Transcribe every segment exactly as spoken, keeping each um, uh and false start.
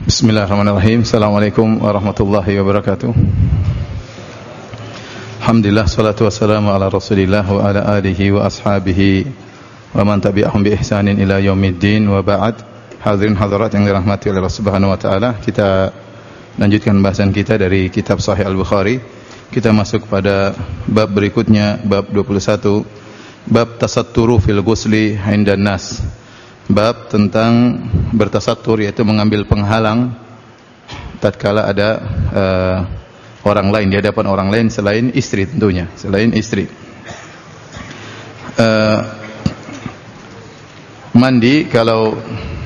Bismillahirrahmanirrahim. Assalamualaikum warahmatullahi wabarakatuh. Alhamdulillah, salatu wassalamu ala Rasulillah wa ala alihi wa ashabihi wa man tabi'ahum bi ihsanin ila yaumiddin wa ba'd. Hadirin hadirat yang dirahmati oleh Allah Subhanahu wa taala, kita lanjutkan bahasan kita dari kitab Sahih Al-Bukhari. Kita masuk pada bab berikutnya, bab dua puluh satu, bab tasatturu fil ghusli 'indan nas. Bab tentang bertasattur, yaitu mengambil penghalang tatkala ada uh, orang lain, di hadapan orang lain selain istri, tentunya selain istri. Uh, mandi kalau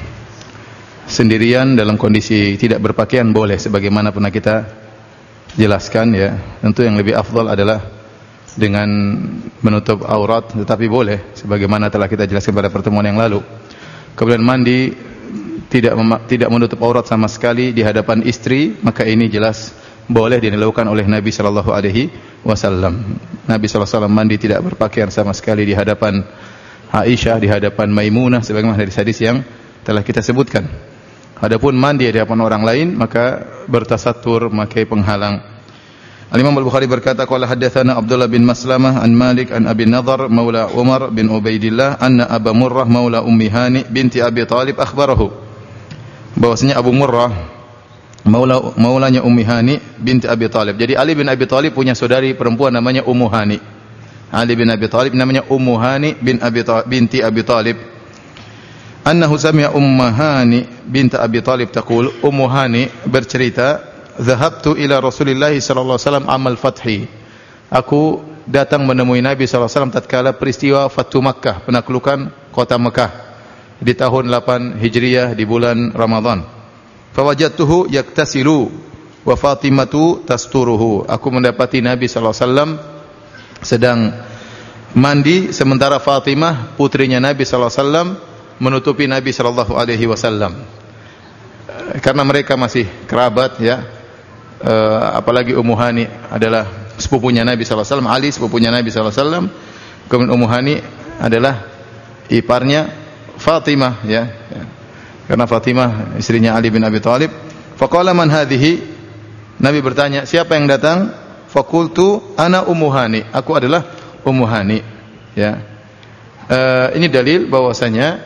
sendirian dalam kondisi tidak berpakaian boleh, sebagaimana pernah kita jelaskan ya. Tentu yang lebih afdal adalah dengan menutup aurat, tetapi boleh sebagaimana telah kita jelaskan pada pertemuan yang lalu. Kemudian mandi tidak tidak menutup aurat sama sekali di hadapan istri, maka ini jelas boleh dilakukan oleh Nabi sallallahu alaihi wasallam. Nabi sallallahu alaihi wasallam mandi tidak berpakaian sama sekali di hadapan Aisyah, di hadapan Maimunah, sebagaimana dari hadis yang telah kita sebutkan. Adapun mandi di hadapan orang lain, maka bertasattur, memakai penghalang. Al-Imam Al-Bukhari berkata, qala haddatsana Abdullah bin Maslamah an Malik an Abi Nadhr maula Umar bin Ubaidillah anna Aba Murrah maula Ummi Hani binti Abi Talib akhbarahu. Bahwasanya Abu Murrah maula maulanya Ummi Hani binti Abi Talib. Jadi Ali bin Abi Talib punya saudari perempuan namanya Ummu Hani. Ali bin Abi Talib namanya Ummu Hani bin Abi Talib, binti Abi Talib. Annahu sami'a Ummu Hani binti Abi Talib taqul, Ummu Hani bercerita, "Dhahabtu ila Rasulillah sallallahu alaihi wasallam amal fathi." Aku datang menemui Nabi sallallahu alaihi wasallam tatkala peristiwa Fathu Makkah, penaklukan kota Mekah di tahun delapan Hijriah di bulan Ramadan. Fawajadtuhu yaktasilu wa Fatimatu tasturuhu. Aku mendapati Nabi sallallahu alaihi wasallam sedang mandi, sementara Fatimah putrinya Nabi sallallahu alaihi wasallam menutupi Nabi sallallahu alaihi wasallam. Karena mereka masih kerabat ya. Uh, apalagi Ummu Hani adalah sepupunya Nabi sallallahu alaihi wasallam, Ali sepupunya Nabi sallallahu alaihi wasallam, kemudian Ummu Hani adalah iparnya Fatimah ya. ya. Karena Fatimah istrinya Ali bin Abi Thalib. Faqala man hadhihi? Nabi bertanya, siapa yang datang? Faqultu ana Ummu Hani. Aku adalah Ummu Hani ya. Uh, ini dalil bahwasanya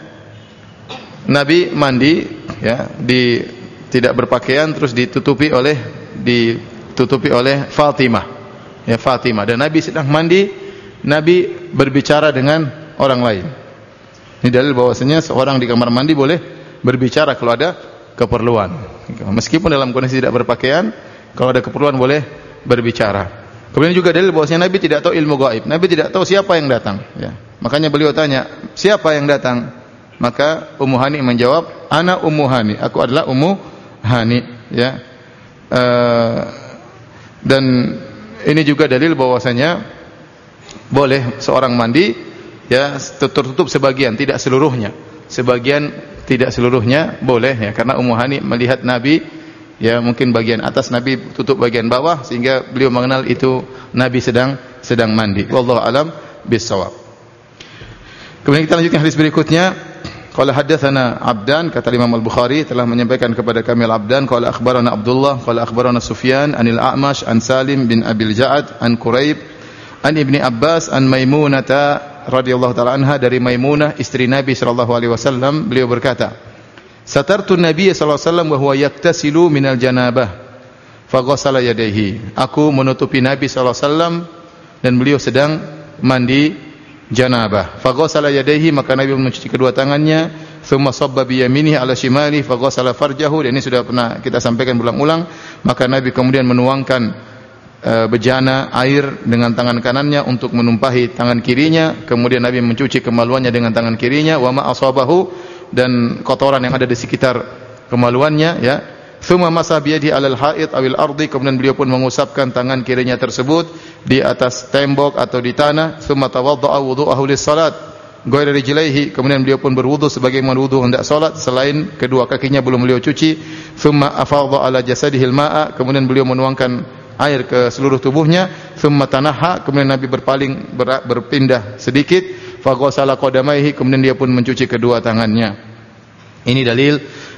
Nabi mandi ya, di tidak berpakaian terus ditutupi oleh ditutupi oleh Fatimah ya, Fatimah, dan Nabi sedang mandi, Nabi berbicara dengan orang lain. Ini dalil bahwasanya seorang di kamar mandi boleh berbicara kalau ada keperluan, meskipun dalam kondisi tidak berpakaian. Kalau ada keperluan boleh berbicara. Kemudian juga dalil bahwasanya Nabi tidak tahu ilmu gaib, Nabi tidak tahu siapa yang datang ya. Makanya beliau tanya, siapa yang datang? Maka Ummu Hani menjawab, ana Ummu Hani, aku adalah Ummu Hani ya. Uh, dan ini juga dalil bahwasanya boleh seorang mandi ya tertutup sebagian, tidak seluruhnya. Sebagian tidak seluruhnya boleh ya, karena Ummu Hani melihat Nabi ya, mungkin bagian atas Nabi tutup bagian bawah, sehingga beliau mengenal itu Nabi sedang sedang mandi. Wallahu alam bissawab. Kemudian kita lanjutkan hadis berikutnya. Qala haddatsana Abdan, kata Imam Al-Bukhari telah menyampaikan kepada kami Al-Abdan, qala akhbarana Abdullah, qala akhbarana Sufyan anil A'mash an Salim bin Abil Ja'ad an Quraib an Ibni Abbas an Maimunata radhiyallahu ta'ala anha, dari Maimunah istri Nabi sallallahu alaihi wasallam, beliau berkata, satartu Nabi sallallahu alaihi wasallam wa huwa yaktasilu minal janabah faghasala yadayhi. Aku menutupi Nabi sallallahu alaihi wasallam dan beliau sedang mandi janabah. Faghasala yadayhi, maka Nabi mencuci kedua tangannya, thumma sabba bi yaminihi ala shimali faghasala farjahu. Dan ini sudah pernah kita sampaikan berulang-ulang. Maka Nabi kemudian menuangkan uh, bejana air dengan tangan kanannya untuk menumpahi tangan kirinya. Kemudian Nabi mencuci kemaluannya dengan tangan kirinya, wa ma asabahu, dan kotoran yang ada di sekitar kemaluannya ya. Thumma masa biyadi alal haid awil ardi, kemudian beliau pun mengusapkan tangan kirinya tersebut di atas tembok atau di tanah. Thumma tawadda'a wudu'ahu lis-salat ghayra rijlaihi, kemudian beliau pun berwudu sebagaimana wudu hendak salat, selain kedua kakinya belum beliau cuci. Thumma afadha ala jasadihi al-ma'a, kemudian beliau menuangkan air ke seluruh tubuhnya. Thumma tanaha, kemudian Nabi berpaling ber, berpindah sedikit. Faghasala qadamaihi, kemudian dia pun mencuci kedua tangannya. Ini dalil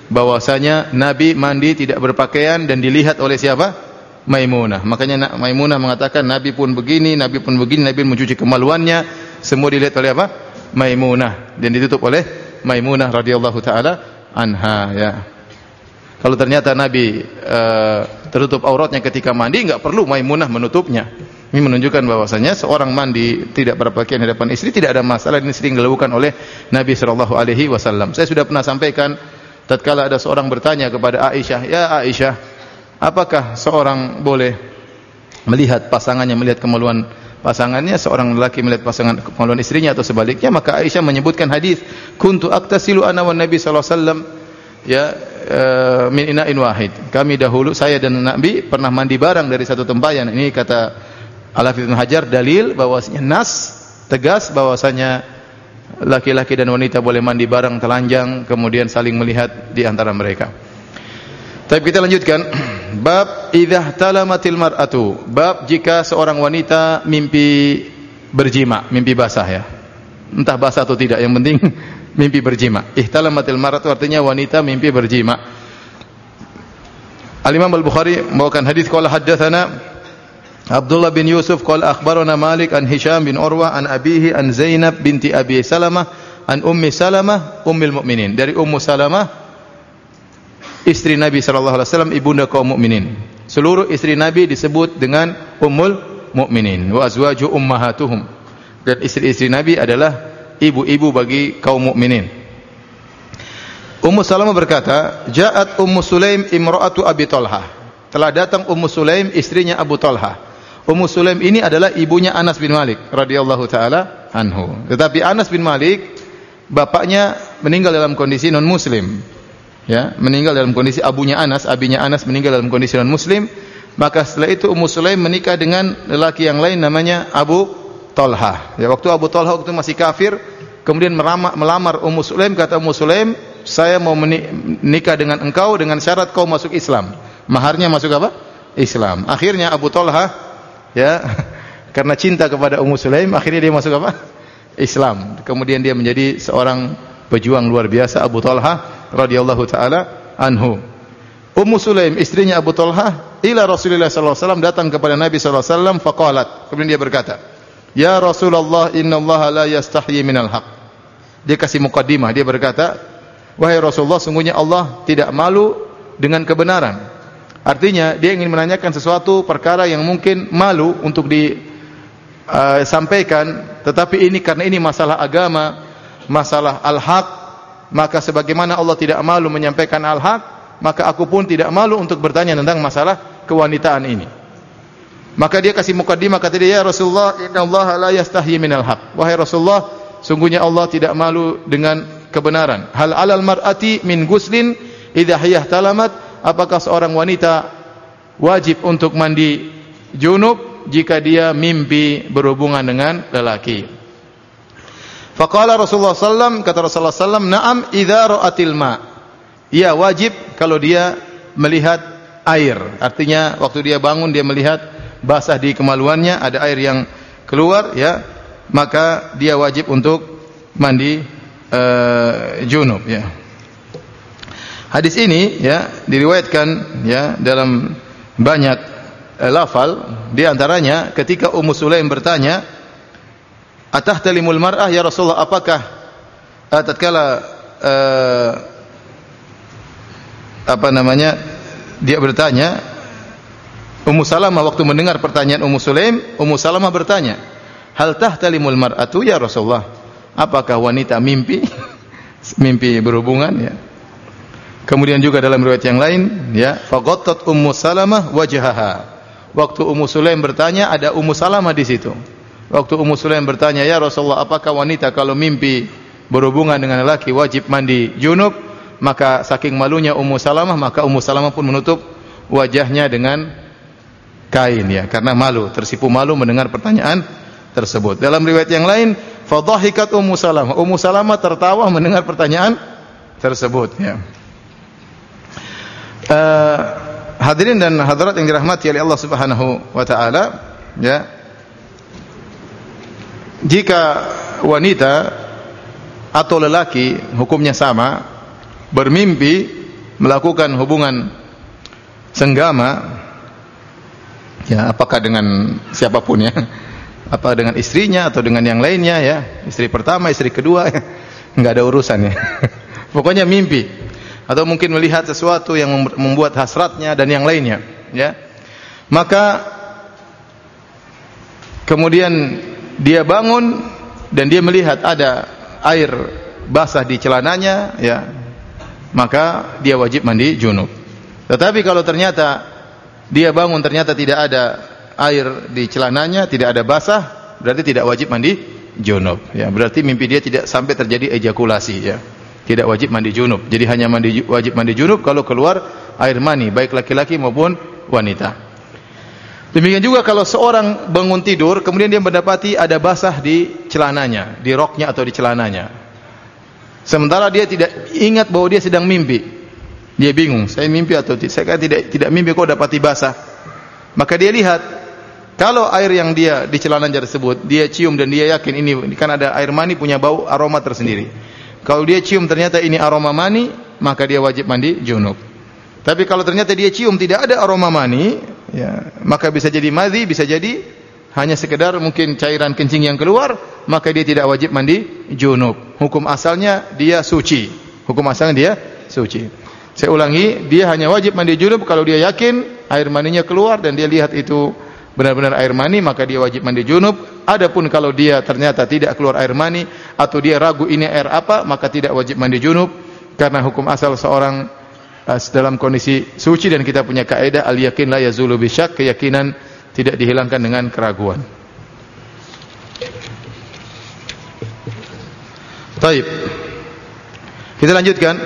bahwasanya Nabi mandi tidak berpakaian dan dilihat oleh siapa? Maimunah. Makanya Maimunah mengatakan Nabi pun begini, Nabi pun begini, Nabi mencuci kemaluannya, semua dilihat oleh apa? Maimunah, dan ditutup oleh Maimunah radhiyallahu taala anha, ya. Kalau ternyata Nabi uh, tertutup auratnya ketika mandi, enggak perlu Maimunah menutupnya. Ini menunjukkan bahwasanya seorang mandi tidak berpakaian di hadapan istri tidak ada masalah. Ini sering dilakukan oleh Nabi sallallahu alaihi wasallam. Saya sudah pernah sampaikan tatkala ada seorang bertanya kepada Aisyah, "Ya Aisyah, apakah seorang boleh melihat pasangannya, melihat kemaluan pasangannya, seorang lelaki melihat pasangan kemaluan istrinya atau sebaliknya?" Maka Aisyah menyebutkan hadis, "Kuntu aktasilu ana wan Nabi sallallahu alaihi wasallam ya uh, min ina'in wahid." Kami dahulu, saya dan Nabi pernah mandi bareng dari satu tempayan. Ini kata Al-Hafidz Ibnu Hajar, dalil bahwasanya nas tegas bahwasanya laki-laki dan wanita boleh mandi bareng, telanjang, kemudian saling melihat di antara mereka. Tapi kita lanjutkan. Bab idza talamatil mar'atu. Bab jika seorang wanita mimpi berjima, mimpi basah, ya. Entah basah atau tidak, yang penting mimpi berjima. Ihtalamatil mar'atu artinya wanita mimpi berjima. Al-Imam Al-Bukhari membawakan hadis, qala haddatsana Abdullah bin Yusuf qala akhbarana Malik an Hisham bin Urwah an abihi an Zainab binti Abi Salamah an Ummi Salamah ummil mukminin. Dari Ummu Salamah, istri Nabi sallallahu alaihi wasallam, ibunda kaum mukminin. Seluruh istri Nabi disebut dengan ummul mukminin. Wa azwaju ummahatuhum. Dan istri-istri Nabi adalah ibu-ibu bagi kaum mukminin. Ummu Salamah berkata, "Ja'at Ummu Sulaim imra'atu Abi Talha." Telah datang Ummu Sulaim, istrinya Abu Talha. Ummu Sulaim ini adalah ibunya Anas bin Malik radhiyallahu taala anhu. Tetapi Anas bin Malik bapaknya meninggal dalam kondisi non muslim. Ya, meninggal dalam kondisi abunya Anas, abinya Anas meninggal dalam kondisi non muslim. Maka setelah itu Ummu Sulaim menikah dengan lelaki yang lain namanya Abu Talha. Ya, waktu Abu Talha waktu masih kafir, kemudian melamar, melamar Ummu Sulaim, kata Ummu Sulaim, "Saya mau menikah dengan engkau dengan syarat kau masuk Islam." Maharnya masuk apa? Islam. Akhirnya Abu Talha, ya, karena cinta kepada Ummu Sulaim, akhirnya dia masuk apa? Islam. Kemudian dia menjadi seorang pejuang luar biasa, Abu Talha radhiyallahu taala anhu. Ummu Sulaim, istrinya Abu Talha, ila Rasulullah sallallahu alaihi wasallam, datang kepada Nabi sallallahu alaihi wasallam, faqalat, kemudian dia berkata, "Ya Rasulullah, innallaha la yastahyi minal haq." Dia kasih mukaddimah, dia berkata, "Wahai Rasulullah, sungguhnya Allah tidak malu dengan kebenaran." Artinya dia ingin menanyakan sesuatu perkara yang mungkin malu untuk disampaikan, uh, tetapi ini karena ini masalah agama, masalah al-haq, maka sebagaimana Allah tidak malu menyampaikan al-haq, maka aku pun tidak malu untuk bertanya tentang masalah kewanitaan ini. Maka dia kasih mukaddimah, kata dia, "Ya Rasulullah, innallaha la yastahyi minal haq." Wahai Rasulullah, sungguhnya Allah tidak malu dengan kebenaran. Hal 'alal mar'ati min guslin idza hiya talamat. Apakah seorang wanita wajib untuk mandi junub jika dia mimpi berhubungan dengan lelaki? Faqala Rasulullah sallallahu alaihi wasallam, kata Rasulullah sallallahu alaihi wasallam, "Na'am idza ra'atil ma." Iya, wajib kalau dia melihat air. Artinya waktu dia bangun dia melihat basah di kemaluannya, ada air yang keluar, ya, maka dia wajib untuk mandi uh, junub, ya. Hadis ini, ya, diriwayatkan, ya, dalam banyak eh, lafal, di antaranya ketika Ummu Sulaim bertanya, "Atahtalimul mar'ah ya Rasulullah?" Apakah uh, tatkala uh, apa namanya dia bertanya, Ummu Salamah waktu mendengar pertanyaan Ummu Sulaim, Ummu Salamah bertanya, "Hal tahtalimul mar'atu ya Rasulullah?" Apakah wanita mimpi mimpi berhubungan, ya. Kemudian juga dalam riwayat yang lain, ya, faghattat Ummu Salamah wajhaha. Waktu Ummu Sulaim bertanya, ada Ummu Salamah di situ. Waktu Ummu Sulaim bertanya, "Ya Rasulullah, apakah wanita kalau mimpi berhubungan dengan lelaki wajib mandi junub?" Maka saking malunya Ummu Salamah, maka Ummu Salamah pun menutup wajahnya dengan kain, ya, karena malu, tersipu malu mendengar pertanyaan tersebut. Dalam riwayat yang lain, fadhahikat Ummu Salamah. Ummu Salamah tertawa mendengar pertanyaan tersebut, ya. Uh, hadirin dan hadirat yang dirahmati oleh Allah Subhanahu wa taala, ya. Jika wanita atau lelaki hukumnya sama bermimpi melakukan hubungan senggama, ya apakah dengan siapapun ya, apa dengan istrinya atau dengan yang lainnya ya, istri pertama, istri kedua, ya, nggak ada urusan ya. Pokoknya mimpi atau mungkin melihat sesuatu yang membuat hasratnya dan yang lainnya, ya. Maka kemudian dia bangun dan dia melihat ada air basah di celananya, ya, maka dia wajib mandi junub. Tetapi kalau ternyata dia bangun ternyata tidak ada air di celananya, tidak ada basah, berarti tidak wajib mandi junub, ya. Berarti mimpi dia tidak sampai terjadi ejakulasi, ya. Tidak wajib mandi junub. Jadi hanya mandi wajib mandi junub kalau keluar air mani, baik laki-laki maupun wanita. Demikian juga kalau seorang bangun tidur kemudian dia mendapati ada basah di celananya, di roknya atau di celananya. Sementara dia tidak ingat bahwa dia sedang mimpi. Dia bingung, saya mimpi atau tidak? Saya kan tidak tidak mimpi, kok dapati basah. Maka dia lihat, kalau air yang dia di celananya tersebut, dia cium dan dia yakin ini kan ada air mani punya bau aroma tersendiri. Kalau dia cium ternyata ini aroma mani, maka dia wajib mandi junub. Tapi kalau ternyata dia cium tidak ada aroma mani, ya, maka bisa jadi madhi, bisa jadi hanya sekedar mungkin cairan kencing yang keluar, maka dia tidak wajib mandi junub. Hukum asalnya dia suci. Hukum asalnya dia suci. Saya ulangi, dia hanya wajib mandi junub kalau dia yakin air maninya keluar dan dia lihat itu benar-benar air mani, maka dia wajib mandi junub. Adapun kalau dia ternyata tidak keluar air mani atau dia ragu ini air apa, maka tidak wajib mandi junub, karena hukum asal seorang uh, dalam kondisi suci, dan kita punya kaidah al-yakin la yazulu bisyak, keyakinan tidak dihilangkan dengan keraguan. Baik. Kita lanjutkan.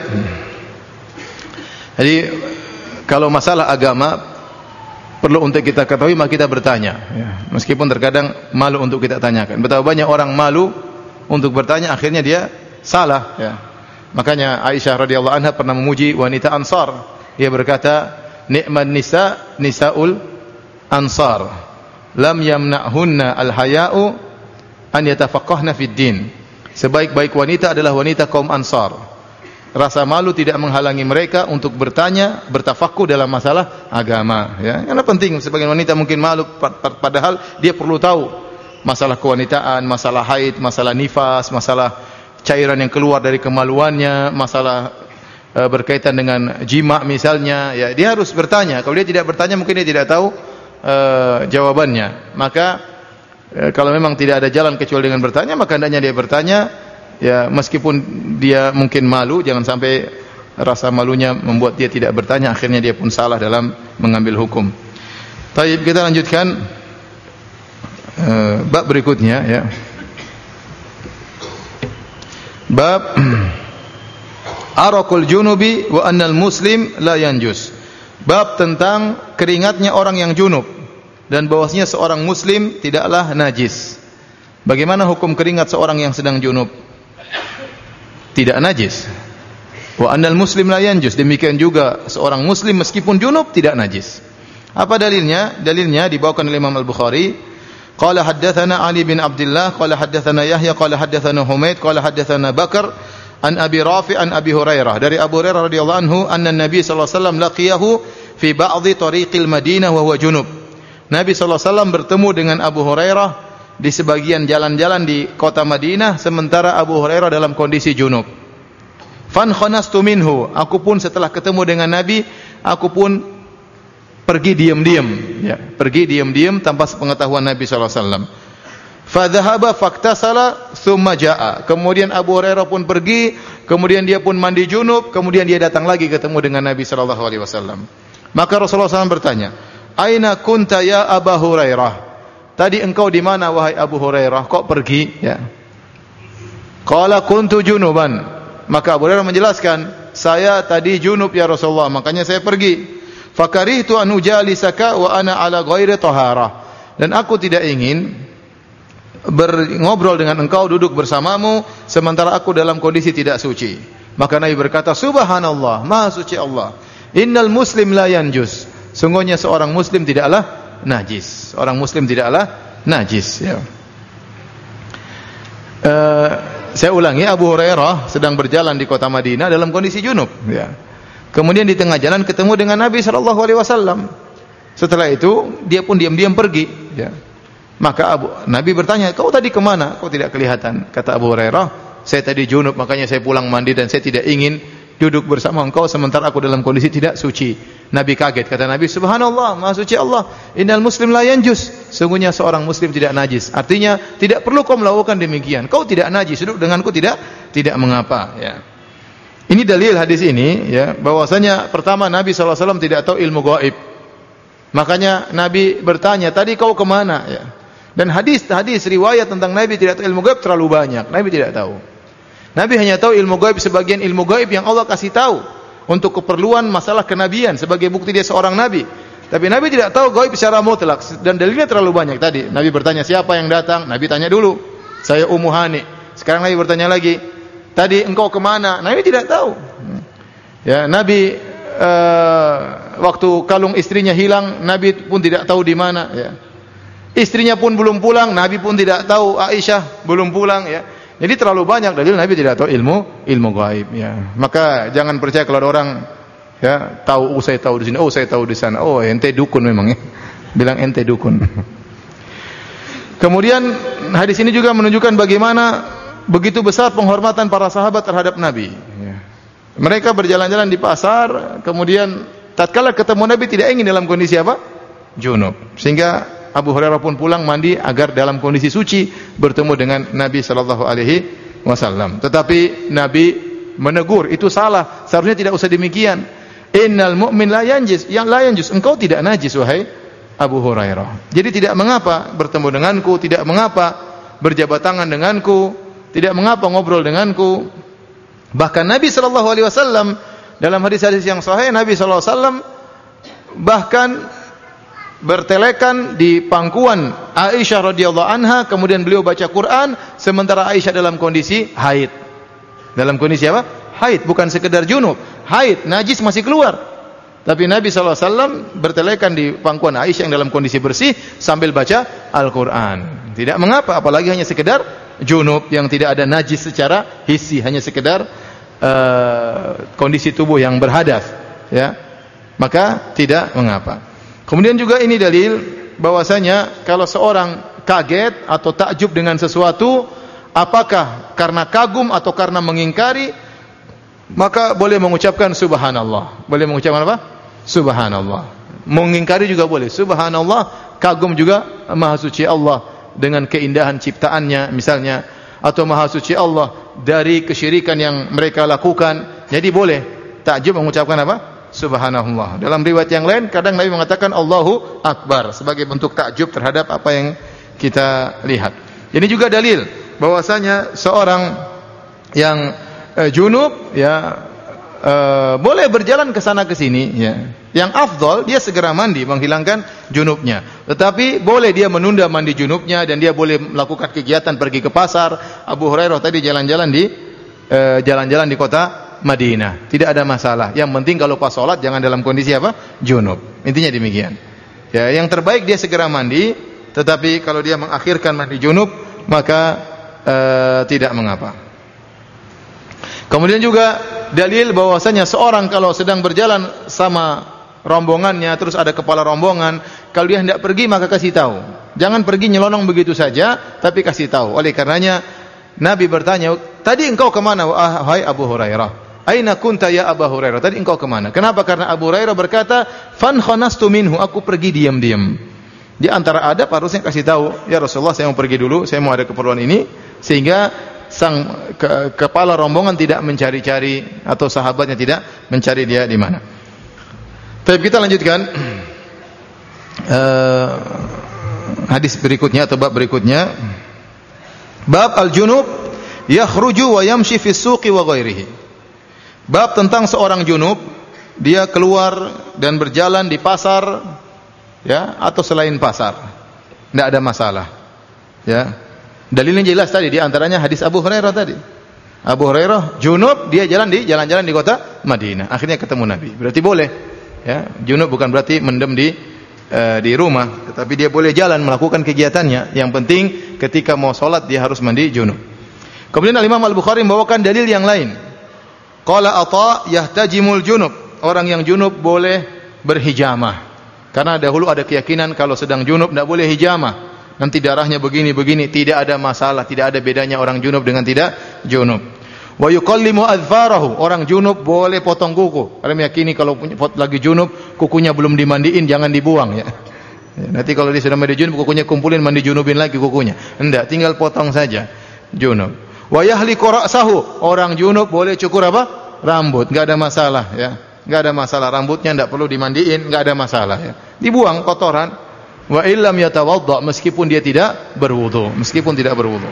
Jadi kalau masalah agama perlu untuk kita ketahui, maka kita bertanya, ya. Meskipun terkadang malu untuk kita tanyakan. Betapa banyak orang malu untuk bertanya, akhirnya dia salah, ya. Makanya Aisyah radhiyallahu anha pernah memuji wanita Ansar. Dia berkata, "Ni'man nisa nisaul Ansar, lam yamna'hunna al-haya'u an yatafaqqahna fid din." Sebaik-baik wanita adalah wanita kaum Ansar. Rasa malu tidak menghalangi mereka untuk bertanya, bertafaqquh dalam masalah agama, ya. Karena penting, sebagian wanita mungkin malu padahal dia perlu tahu masalah kewanitaan, masalah haid, masalah nifas, masalah cairan yang keluar dari kemaluannya, masalah e, berkaitan dengan jima misalnya, ya. Dia harus bertanya. Kalau dia tidak bertanya mungkin dia tidak tahu e, jawabannya. Maka e, kalau memang tidak ada jalan kecuali dengan bertanya, maka hendaknya dia bertanya. Ya, meskipun dia mungkin malu, jangan sampai rasa malunya membuat dia tidak bertanya, akhirnya dia pun salah dalam mengambil hukum. Baik, kita lanjutkan uh, bab berikutnya, ya. Bab arakul junubi wa annal muslim la yanjus. Bab tentang keringatnya orang yang junub dan bahwasanya seorang muslim tidaklah najis. Bagaimana hukum keringat seorang yang sedang junub? Tidak najis. Wa annal muslim la yanjus. Demikian juga seorang muslim meskipun junub tidak najis. Apa dalilnya? Dalilnya dibawakan oleh Imam Al-Bukhari. Qala haddatsana Ali bin Abdullah, qala haddatsana Yahya, qala haddatsana Humaid, qala haddatsana Bakar an Abi Rafi' an Abi Hurairah. Dari Abu Hurairah radhiyallahu anhu, anna Nabi sallallahu alaihi wasallam laqiyahu fi ba'dhi tariqil Madinah wa huwa junub. Nabi sallallahu alaihi wasallam bertemu dengan Abu Hurairah di sebagian jalan-jalan di kota Madinah, sementara Abu Hurairah dalam kondisi junub. Fan khanastu minhu, aku pun setelah ketemu dengan Nabi, aku pun pergi diam-diam, ya, pergi diam-diam tanpa sepengetahuan Nabi sallallahu alaihi wasallam. Fa dhahaba faktasala thumma jaa. Kemudian Abu Hurairah pun pergi, kemudian dia pun mandi junub, kemudian dia datang lagi ketemu dengan Nabi sallallahu alaihi wasallam. Maka Rasulullah sallallahu alaihi wasallam bertanya, "Aina kunta ya Abu Hurairah?" Tadi engkau di mana wahai Abu Hurairah? Kok pergi? Ya. Qala kuntu junuban. Maka Abu Hurairah menjelaskan, saya tadi junub ya Rasulullah, makanya saya pergi. Fakarihtu an ujalisaka wa ana ala ghairi taharah. Dan aku tidak ingin berngobrol dengan engkau, duduk bersamamu sementara aku dalam kondisi tidak suci. Maka Nabi berkata, subhanallah, maha suci Allah. Innal muslim la yanjus. Sungguhnya seorang muslim tidaklah najis. Orang muslim tidaklah najis, ya. Uh, saya ulangi, Abu Hurairah sedang berjalan di kota Madinah dalam kondisi junub, ya. Kemudian di tengah jalan ketemu dengan Nabi sallallahu alaihi wasallam. Setelah itu dia pun diam-diam pergi, ya. Maka Abu, Nabi bertanya, "Kau tadi kemana? Kau tidak kelihatan?" Kata Abu Hurairah, "Saya tadi junub, makanya saya pulang mandi dan saya tidak ingin duduk bersama engkau sementara aku dalam kondisi tidak suci." Nabi kaget. Kata Nabi, "Subhanallah, Maha suci Allah. Innal muslim la yanjus." Sungguhnya seorang muslim tidak najis. Artinya tidak perlu kau melakukan demikian. Kau tidak najis, duduk denganku tidak tidak mengapa, ya. Ini dalil hadis ini, ya, bahwasanya pertama Nabi sallallahu alaihi wasallam tidak tahu ilmu gaib. Makanya Nabi bertanya, "Tadi kau kemana?" Ya. Dan hadis-hadis riwayat tentang Nabi tidak tahu ilmu gaib terlalu banyak. Nabi tidak tahu. Nabi hanya tahu ilmu gaib sebagian ilmu gaib yang Allah kasih tahu untuk keperluan masalah kenabian sebagai bukti dia seorang nabi. Tapi Nabi tidak tahu gaib secara mutlak dan dalilnya terlalu banyak. Tadi Nabi bertanya siapa yang datang, Nabi tanya dulu, "Saya Ummu Hani." Sekarang Nabi bertanya lagi, "Tadi engkau kemana?" Nabi tidak tahu. Ya, Nabi Uh, waktu kalung istrinya hilang, Nabi pun tidak tahu di mana, ya. Istrinya pun belum pulang, Nabi pun tidak tahu, Aisyah belum pulang, ya. Jadi terlalu banyak dalil Nabi tidak tahu ilmu ilmu gaib, ya. Maka jangan percaya kalau ada orang, ya, tahu, oh saya tahu di sini, oh saya tahu di sana, oh ente dukun memang, ya. Bilang ente dukun. Kemudian hadis ini juga menunjukkan bagaimana begitu besar penghormatan para sahabat terhadap Nabi, ya. Mereka berjalan-jalan di pasar, kemudian tatkala ketemu Nabi tidak ingin dalam kondisi apa? Junub. Sehingga Abu Hurairah pun pulang mandi agar dalam kondisi suci bertemu dengan Nabi sallallahu alaihi wasallam. Tetapi Nabi menegur, itu salah. Seharusnya tidak usah demikian. Innal mu'min la yanjis, yang la yanjus, engkau tidak najis wahai Abu Hurairah. Jadi tidak mengapa bertemu denganku, tidak mengapa berjabat tangan denganku, tidak mengapa ngobrol denganku. Bahkan Nabi sallallahu alaihi wasallam dalam hadis-hadis yang sahih, Nabi sallallahu alaihi wasallam bahkan bertelekan di pangkuan Aisyah radhiyallahu anha, kemudian beliau baca Quran sementara Aisyah dalam kondisi haid. Dalam kondisi apa? Haid, bukan sekedar junub, haid, najis masih keluar. Tapi Nabi sallallahu alaihi wasallam bertelekan di pangkuan Aisyah yang dalam kondisi bersih sambil baca Al-Qur'an. Tidak mengapa, apalagi hanya sekedar junub yang tidak ada najis secara hissi, hanya sekedar uh, kondisi tubuh yang berhadas, ya. Maka tidak mengapa. Kemudian juga ini dalil bahwasanya kalau seorang kaget atau takjub dengan sesuatu, apakah karena kagum atau karena mengingkari, maka boleh mengucapkan subhanallah. Boleh mengucapkan apa? Subhanallah. Mengingkari juga boleh. Subhanallah, kagum juga Maha suci Allah dengan keindahan ciptaannya misalnya, atau Maha suci Allah dari kesyirikan yang mereka lakukan. Jadi boleh takjub mengucapkan apa? Subhanallah. Dalam riwayat yang lain kadang Nabi mengatakan Allahu Akbar sebagai bentuk takjub terhadap apa yang kita lihat. Ini juga dalil bahwasanya seorang yang uh, junub, ya, uh, boleh berjalan ke sana ke sini, ya. Yang afdal dia segera mandi menghilangkan junubnya. Tetapi boleh dia menunda mandi junubnya dan dia boleh melakukan kegiatan pergi ke pasar. Abu Hurairah tadi jalan-jalan di uh, jalan-jalan di kota Madinah. Tidak ada masalah. Yang penting kalau pas salat jangan dalam kondisi apa? Junub. Intinya demikian. Ya, yang terbaik dia segera mandi, tetapi kalau dia mengakhirkan mandi junub maka uh, tidak mengapa. Kemudian juga dalil bahwasanya seorang kalau sedang berjalan sama rombongannya, terus ada kepala rombongan, kalau dia hendak pergi maka kasih tahu. Jangan pergi nyelonong begitu saja, tapi kasih tahu. Oleh karenanya Nabi bertanya, "Tadi engkau kemana wahai Abu Hurairah? Aina kunta ya Abu Hurairah? Tadi engkau kemana?" Kenapa? Karena Abu Hurairah berkata, "Fan khanastu minhu, aku pergi diam-diam." Di antara adab harusnya kasih tahu, "Ya Rasulullah, saya mau pergi dulu, saya mau ada keperluan ini," sehingga sang ke, kepala rombongan tidak mencari-cari atau sahabatnya tidak mencari dia di mana. Tapi kita lanjutkan uh, hadis berikutnya atau bab berikutnya. Bab al-junub yakhruju wa yamshi fi suqi wa ghairihi. Bab tentang seorang junub, dia keluar dan berjalan di pasar, ya, atau selain pasar. Tidak ada masalah. Ya. Dalilnya jelas tadi, di antaranya hadis Abu Hurairah tadi. Abu Hurairah junub, dia jalan di jalan-jalan di kota Madinah. Akhirnya ketemu Nabi. Berarti boleh. Ya, junub bukan berarti mendem di uh, di rumah, tetapi dia boleh jalan melakukan kegiatannya. Yang penting ketika mau salat dia harus mandi junub. Kemudian Imam Al-Bukhari membawakan dalil yang lain. Qala Atha yahtajimul junub. orang yang junub boleh berhijamah. Karena dahulu ada keyakinan kalau sedang junub tidak boleh hijamah. Nanti darahnya begini-begini, tidak ada masalah, tidak ada bedanya orang junub dengan tidak junub. Wa yuqallimu adfarahu, orang junub boleh potong kuku. Karena meyakini kalau lagi junub kukunya belum dimandiin jangan dibuang ya. Nanti kalau dia sudah mandi junub kukunya kumpulin, mandi junubin lagi kukunya. Enggak, tinggal potong saja junub. Wa yahliqu ra'sahu, orang junub boleh cukur apa? Rambut, enggak ada masalah ya. Enggak ada masalah, rambutnya enggak perlu dimandiin, enggak ada masalah ya. Dibuang kotoran. Wa illam yatawadda, meskipun dia tidak berwudu, meskipun tidak berwudu.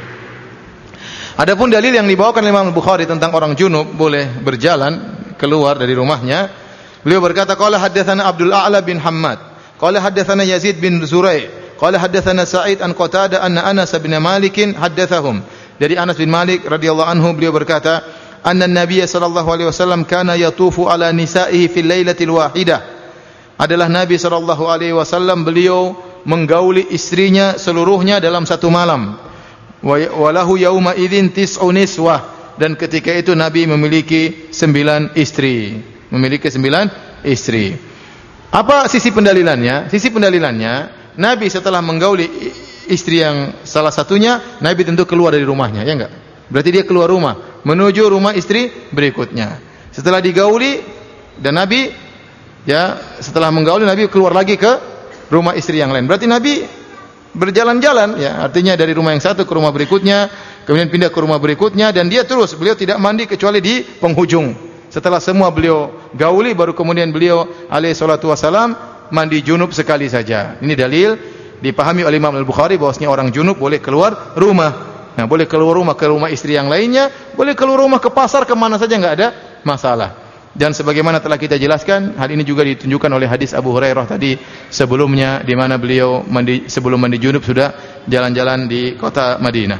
Adapun dalil yang dibawakan oleh Imam Bukhari tentang orang junub boleh berjalan keluar dari rumahnya. Beliau berkata, qala haddatsana Abdul A'la bin Hammad, qala haddatsana Yazid bin Zurai', qala haddatsana Sa'id an Qatadah anna Anas bin Malik haddatsahum. Dari Anas bin Malik radhiyallahu anhu beliau berkata, anna Nabiy sallallahu alaihi wasallam kana yatufu ala nisa'ihi fil lailatil wahidah. Adalah Nabi sallallahu alaihi wasallam beliau menggauli istrinya seluruhnya dalam satu malam. Wa lahu yauma idzin tis'u niswah, dan ketika itu Nabi memiliki sembilan istri, memiliki sembilan istri. Apa sisi pendalilannya? Sisi pendalilannya, Nabi setelah menggauli istri yang salah satunya, Nabi tentu keluar dari rumahnya, ya enggak? Berarti dia keluar rumah, menuju rumah istri berikutnya. Setelah digauli dan Nabi, ya, setelah menggauli Nabi keluar lagi ke rumah istri yang lain. Berarti Nabi berjalan-jalan, ya, artinya dari rumah yang satu ke rumah berikutnya, kemudian pindah ke rumah berikutnya, dan dia terus, beliau tidak mandi kecuali di penghujung. Setelah semua beliau gauli, baru kemudian beliau alaihi salatu wasalam mandi junub sekali saja. Ini dalil dipahami oleh Imam Al-Bukhari bahwasanya orang junub boleh keluar rumah. Nah, boleh keluar rumah ke rumah istri yang lainnya, boleh keluar rumah ke pasar, kemana saja, enggak ada masalah. Dan sebagaimana telah kita jelaskan, hal ini juga ditunjukkan oleh hadis Abu Hurairah tadi sebelumnya, di mana beliau mandi, sebelum mandi junub sudah jalan-jalan di kota Madinah.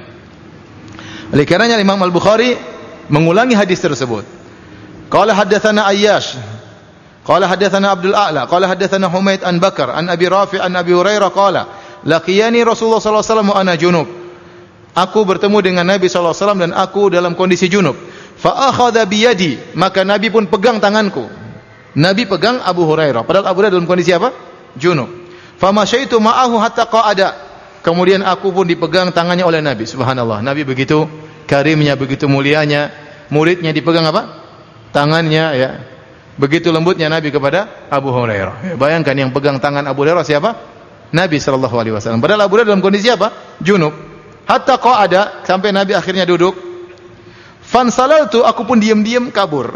Oleh karenanya Imam Al-Bukhari mengulangi hadis tersebut. Qala haddatsana Ayyash, qala haddatsana Abdul A'la, qala haddatsana Humaid an Bakar an Abi Rafi' an Abi Hurairah qala laqiyani Rasulullah sallallahu alaihi wasallam wa ana junub. Aku bertemu dengan Nabi sallallahu alaihi wasallam dan aku dalam kondisi junub. Fa akhadha bi yadi, maka Nabi pun pegang tanganku. Nabi pegang Abu Hurairah, padahal Abu Hurairah dalam kondisi apa? Junub. Fa masyaitu ma'ahu hatta qa'ada. Kemudian aku pun dipegang tangannya oleh Nabi. Subhanallah, Nabi begitu karimnya, begitu mulianya, muridnya dipegang apa? Tangannya, ya. Begitu lembutnya Nabi kepada Abu Hurairah. Ya, bayangkan yang pegang tangan Abu Hurairah siapa? Nabi sallallahu alaihi wasallam. Padahal Abu Hurairah dalam kondisi apa? Junub. Hatta qa'ada, sampai Nabi akhirnya duduk. Fansalaltu, aku pun diam-diam kabur.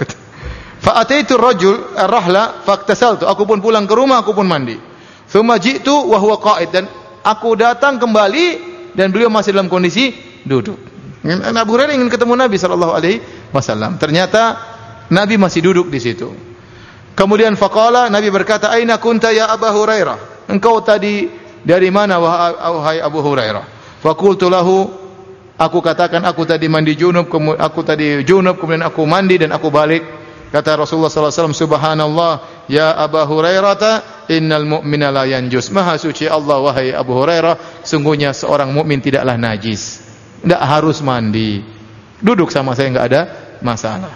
Fa ataitu rajul ar-rahla faktasaltu, aku pun pulang ke rumah, aku pun mandi. Tsumma ji'tu wa huwa qa'id, dan aku datang kembali dan beliau masih dalam kondisi duduk. Abu Hurairah ingin ketemu Nabi sallallahu alaihi wasallam. Ternyata Nabi masih duduk di situ. Kemudian faqala, Nabi berkata, "Aina kunta ya Abu Hurairah?" Engkau tadi dari mana wahai Abu Hurairah? Faqultu lahu, aku katakan aku tadi mandi junub, aku tadi junub kemudian aku mandi dan aku balik. Kata Rasulullah sallallahu alaihi wasallam, "Subhanallah ya Abu Hurairah, innal mu'mina la yanjus." Maha suci Allah wahai Abu Hurairah, sungguhnya seorang mukmin tidaklah najis. Tidak harus mandi. Duduk sama saya enggak ada masalah.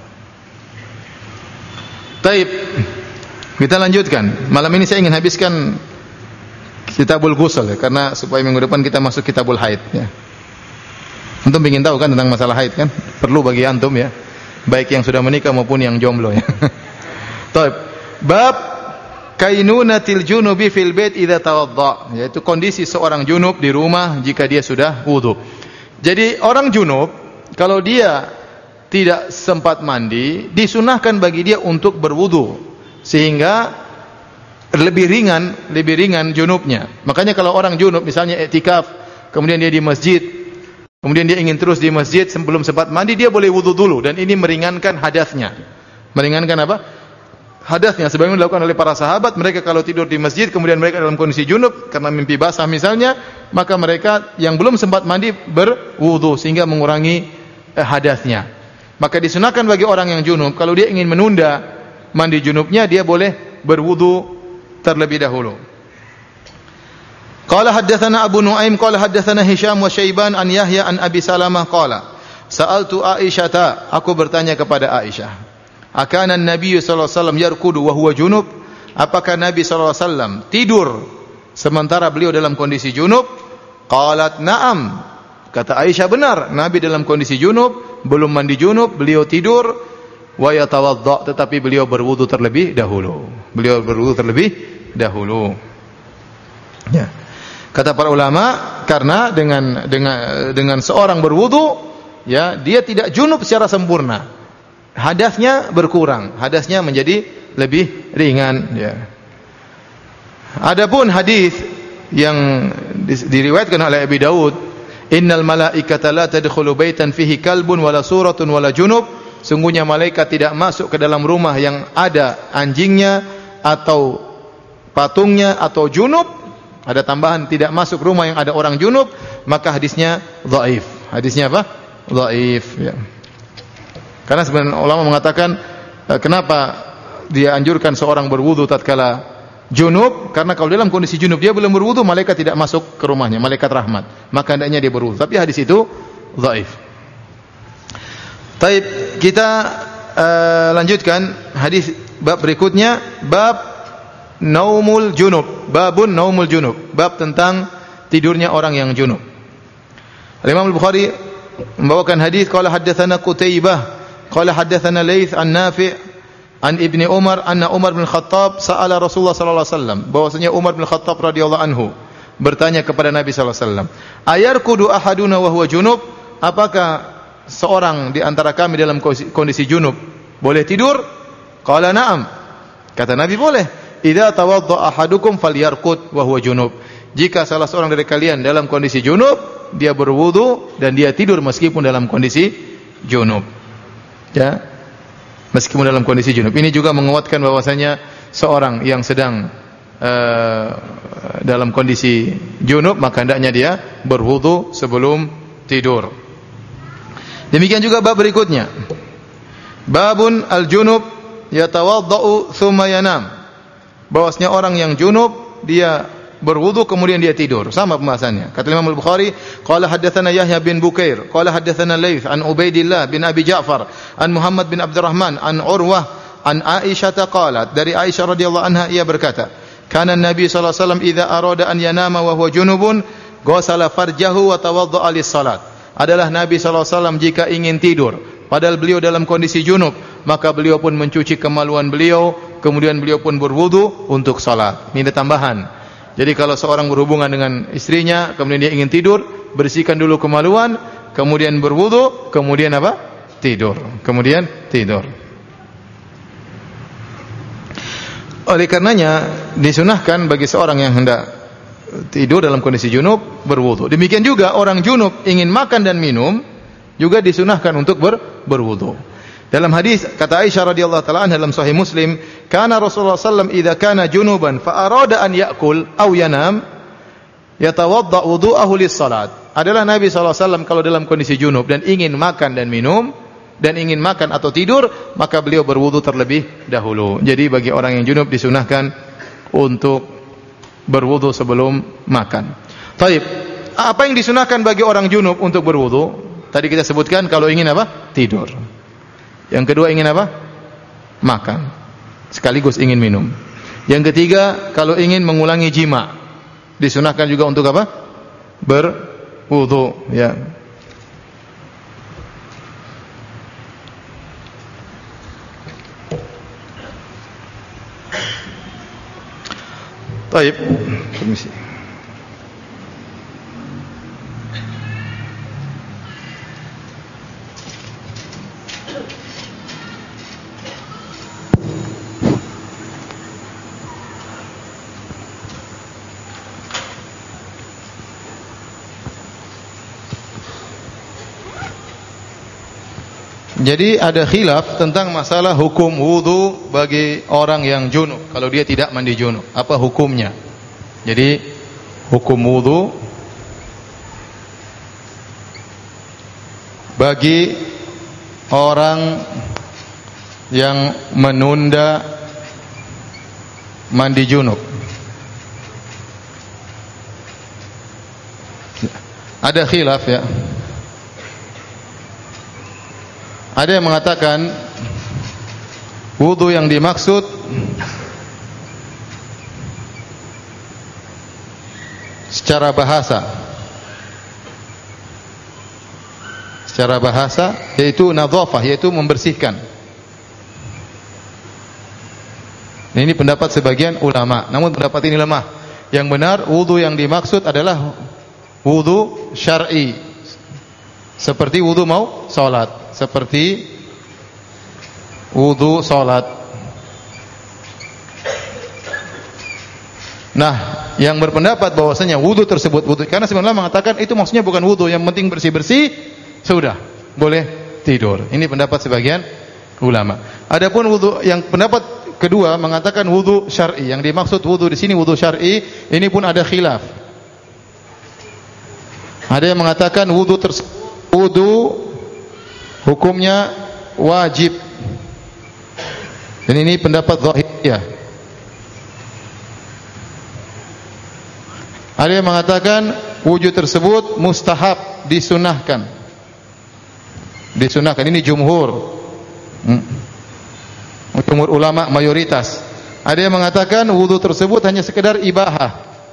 Taib. Kita lanjutkan. Malam ini saya ingin habiskan Kitabul Ghusl, ya, karena supaya minggu depan kita masuk Kitabul Haid, ya. Antum ingin tahu kan tentang masalah haid kan? Perlu bagi antum, ya. Baik yang sudah menikah maupun yang jomblo, ya. Taib. Bab kainunatil junubi fil bait idza tawadda, yaitu kondisi seorang junub di rumah jika dia sudah wudu. Jadi orang junub kalau dia tidak sempat mandi, disunahkan bagi dia untuk berwudu sehingga lebih ringan, lebih ringan junubnya. Makanya kalau orang junub misalnya i'tikaf, kemudian dia di masjid, kemudian dia ingin terus di masjid sebelum sempat mandi, dia boleh wudu dulu, dan ini meringankan hadasnya. Meringankan apa? Hadasnya. Sebagaimana dilakukan oleh para sahabat, mereka kalau tidur di masjid kemudian mereka dalam kondisi junub karena mimpi basah misalnya, maka mereka yang belum sempat mandi berwudu sehingga mengurangi eh, hadasnya. Maka disunahkan bagi orang yang junub kalau dia ingin menunda mandi junubnya, dia boleh berwudu terlebih dahulu. Qala haddatsana Abu Nuaim qala haddatsana Hisham wa Syaiban an Yahya an Abi Salamah qala sa'altu Aisyata, aku bertanya kepada Aisyah. Akana an-nabiy sallallahu alaihi wasallam yarkudu wa huwa junub? Apakah Nabi sallallahu alaihi wasallam tidur sementara beliau dalam kondisi junub? Qalat na'am. Kata Aisyah, benar, Nabi dalam kondisi junub, belum mandi junub, beliau tidur, wa yatawadda, tetapi beliau berwudu terlebih dahulu. Beliau berwudu terlebih dahulu. Ya. Kata para ulama, karena dengan dengan dengan seorang berwudu, ya, dia tidak junub secara sempurna. Hadasnya berkurang, hadasnya menjadi lebih ringan, ya. Adapun hadis yang diriwayatkan oleh Abi Daud, innal malaikata la tadkhulu baitan fihi kalbun wala suratun wala junub, sungguhnya malaikat tidak masuk ke dalam rumah yang ada anjingnya atau patungnya atau junub. Ada tambahan, tidak masuk rumah yang ada orang junub, maka hadisnya dhaif. Hadisnya apa? Dhaif, ya. Karena sebenarnya ulama mengatakan kenapa dia anjurkan seorang berwudu tatkala junub, karena kalau dalam kondisi junub dia belum berwudu, malaikat tidak masuk ke rumahnya, malaikat rahmat. Maka hendaknya dia berwudu. Tapi hadis itu dhaif. Baik, kita uh, lanjutkan hadis bab berikutnya, bab naumul junub, babun naumul junub, bab tentang tidurnya orang yang junub. Imam Al-Bukhari membawakan hadis, qala haddatsana Qutaibah qala haddatsana Laits an Nafi' an Ibni Umar anna Umar bin Khattab sa'ala Rasulullah sallallahu alaihi wasallam, bahwasanya Umar bin Khattab radhiyallahu anhu bertanya kepada Nabi sallallahu alaihi wasallam, ayarkudu ahaduna wa huwa junub? Apakah seorang di antara kami dalam kondisi junub boleh tidur? Qala na'am. Kata Nabi, boleh. Idza tawadda ahadukum falyarqud wa huwa junub. Jika salah seorang dari kalian dalam kondisi junub, dia berwudu dan dia tidur meskipun dalam kondisi junub. Ya. Meskipun dalam kondisi junub. Ini juga menguatkan bahwasanya seorang yang sedang uh, dalam kondisi junub, maka hendaknya dia berwudu sebelum tidur. Demikian juga bab berikutnya. Babun al-junub yatawaddau tsumma yanam. Bahwasanya orang yang junub dia berwudu kemudian dia tidur. Sama pembahasannya. Kata Imam Al-Bukhari, qala haddatsana Yahya bin Bukair, qala haddatsana Laits an Ubaidillah bin Abi Ja'far, an Muhammad bin Abdurrahman, an Urwah, an Aisyah qalat, dari Aisyah radhiyallahu anha ia berkata, kana Nabi sallallahu alaihi wasallam idza arada an yanama wa huwa junubun, ghasala farjahu wa tawaddaa lis-salat. Adalah Nabi sallallahu alaihi wasallam jika ingin tidur, padahal beliau dalam kondisi junub, maka beliau pun mencuci kemaluan beliau, kemudian beliau pun berwudu untuk salat. Ini ada tambahan. Jadi kalau seorang berhubungan dengan istrinya, kemudian dia ingin tidur, bersihkan dulu kemaluan, kemudian berwudu, kemudian apa? Tidur. Kemudian tidur. Oleh karenanya disunahkan bagi seorang yang hendak tidur dalam kondisi junub berwudu. Demikian juga orang junub ingin makan dan minum juga disunahkan untuk ber, berwudu. Dalam hadis kata Aisyah radhiyallahu taala anha dalam Sahih Muslim, kana Rasulullah sallallahu alaihi wasallam idza kana junuban fa arada an ya'kul aw yanam yatawadda wudu'ahu lis-salat. Adalah Nabi sallallahu alaihi wasallam kalau dalam kondisi junub dan ingin makan dan minum dan ingin makan atau tidur, maka beliau berwudu terlebih dahulu. Jadi bagi orang yang junub disunahkan untuk berwudu sebelum makan. Taib. Apa yang disunahkan bagi orang junub untuk berwudu? Tadi kita sebutkan kalau ingin apa? Tidur. Yang kedua ingin apa? Makan. Sekaligus ingin minum. Yang ketiga kalau ingin mengulangi jima, disunahkan juga untuk apa? Berwudu, ya. Baik, permisi. Jadi ada khilaf tentang masalah hukum wudu bagi orang yang junub. Kalau dia tidak mandi junub, apa hukumnya? Jadi hukum wudu bagi orang yang menunda mandi junub. Ada khilaf, ya. Ada yang mengatakan wudu yang dimaksud secara bahasa secara bahasa yaitu nadhafah, yaitu membersihkan. Ini pendapat sebagian ulama, namun pendapat ini lemah. Yang benar wudu yang dimaksud adalah wudu syar'i, seperti wudu mau salat, seperti wudu salat. Nah, yang berpendapat bahwasanya wudu tersebut wudu, karena sebenarnya mengatakan itu maksudnya bukan wudu, yang penting bersih-bersih sudah boleh tidur. Ini pendapat sebagian ulama. Adapun wudu yang pendapat kedua mengatakan wudu syar'i, yang dimaksud wudu di sini wudu syar'i, ini pun ada khilaf. Ada yang mengatakan wudu tersebut wudu hukumnya wajib. Dan ini pendapat zahiriyah. Ada yang mengatakan wudu tersebut mustahab, disunahkan. Disunahkan, ini jumhur. Hmm. Jumhur ulama mayoritas. Ada yang mengatakan wudu tersebut hanya sekedar ibahah.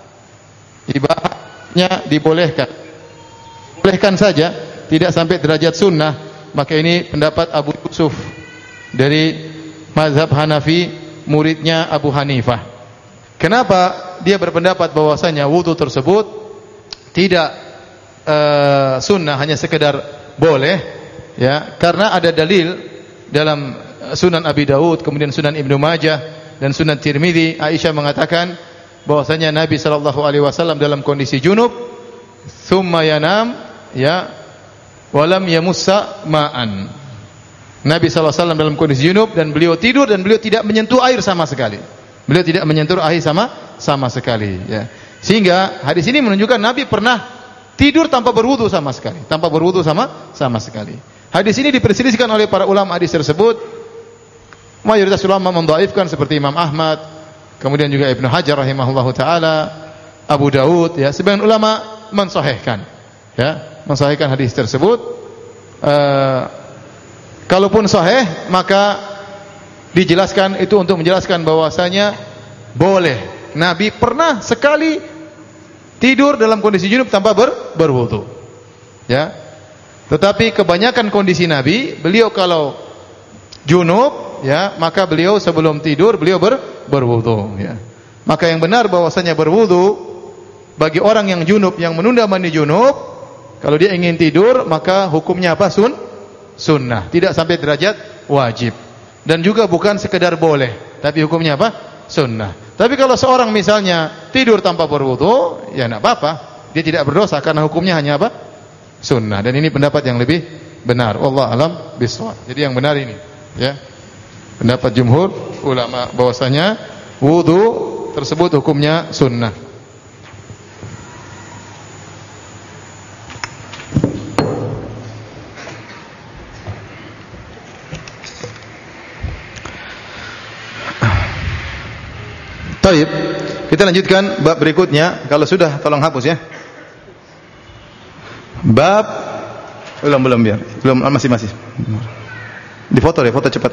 Ibahahnya dibolehkan. Bolehkan saja, tidak sampai derajat sunnah. Maka ini pendapat Abu Yusuf dari mazhab Hanafi, muridnya Abu Hanifah. Kenapa dia berpendapat bahwasanya wudu tersebut tidak uh, sunnah, hanya sekedar boleh? Ya, karena ada dalil dalam Sunan Abi Daud, kemudian Sunan Ibnu Majah dan Sunan Tirmidzi. Aisyah mengatakan bahwasanya Nabi sallallahu alaihi wasallam dalam kondisi junub, thumma yanam, ya, walam yamussa ma'an. Nabi sallallahu alaihi wasallam dalam kondisi junub dan beliau tidur dan beliau tidak menyentuh air sama sekali. Beliau tidak menyentuh air sama sama sekali, ya. Sehingga hadis ini menunjukkan Nabi pernah tidur tanpa berwudu sama sekali, tanpa berwudu sama sama sekali. Hadis ini diperselisihkan oleh para ulama hadis tersebut. Mayoritas ulama mendhaifkan seperti Imam Ahmad, kemudian juga Ibnu Hajar rahimahullahu taala, Abu Daud, ya. Sebagian ulama mensahihkan, ya, mensahihkan hadis tersebut. Uh, kalaupun sahih, maka dijelaskan itu untuk menjelaskan bahwasanya boleh. Nabi pernah sekali tidur dalam kondisi junub tanpa ber, berwudu, ya. Tetapi kebanyakan kondisi Nabi, beliau kalau junub, ya, maka beliau sebelum tidur beliau ber, berwudu, ya. Maka yang benar bahwasanya berwudu bagi orang yang junub, yang menunda mandi junub, kalau dia ingin tidur maka hukumnya apa? Sun, sunnah, tidak sampai derajat wajib. Dan juga bukan sekedar boleh, tapi hukumnya apa? Sunnah. Tapi kalau seorang misalnya tidur tanpa berwudu, ya enggak apa-apa, dia tidak berdosa karena hukumnya hanya apa? Sunnah. Dan ini pendapat yang lebih benar. Wallahu alam bishawab. Jadi yang benar ini, ya, pendapat jumhur ulama bahwasanya wudu tersebut hukumnya sunnah. Baik, kita lanjutkan bab berikutnya. Kalau sudah tolong hapus, ya. Bab belum belum biar belum masih masih. Di foto deh, foto cepat.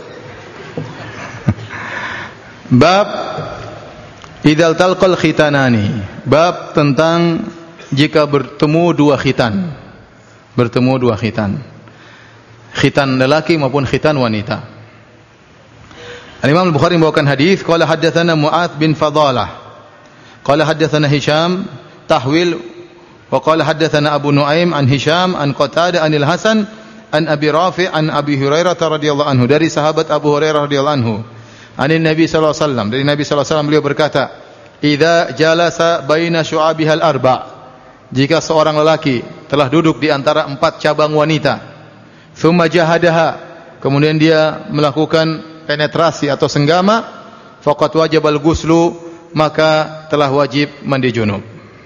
Bab idzal talqal khitanani. Bab tentang jika bertemu dua khitan. Bertemu dua khitan. Khitan lelaki maupun khitan wanita. Al-Imam Al-Bukhari membawakan hadis, qala haddatsana Mu'adz bin Fadalah. Qala haddatsana Hisham tahwil wa qala haddatsana Abu Nuaim an Hisham an Qatadah anil Hasan an Abi Rafi' an Abi Hurairah radhiyallahu anhu, dari sahabat Abu Hurairah radhiyallahu anhu. Anin Nabi sallallahu alaihi wasallam, dari Nabi sallallahu alaihi wasallam beliau berkata, "Idza jalasa baina syu'abihal arba'." Jika seorang lelaki telah duduk di antara empat cabang wanita, thumma jahadaha, kemudian dia melakukan penetrasi atau senggama, faqad wajibal ghuslu, maka telah wajib mandi junub.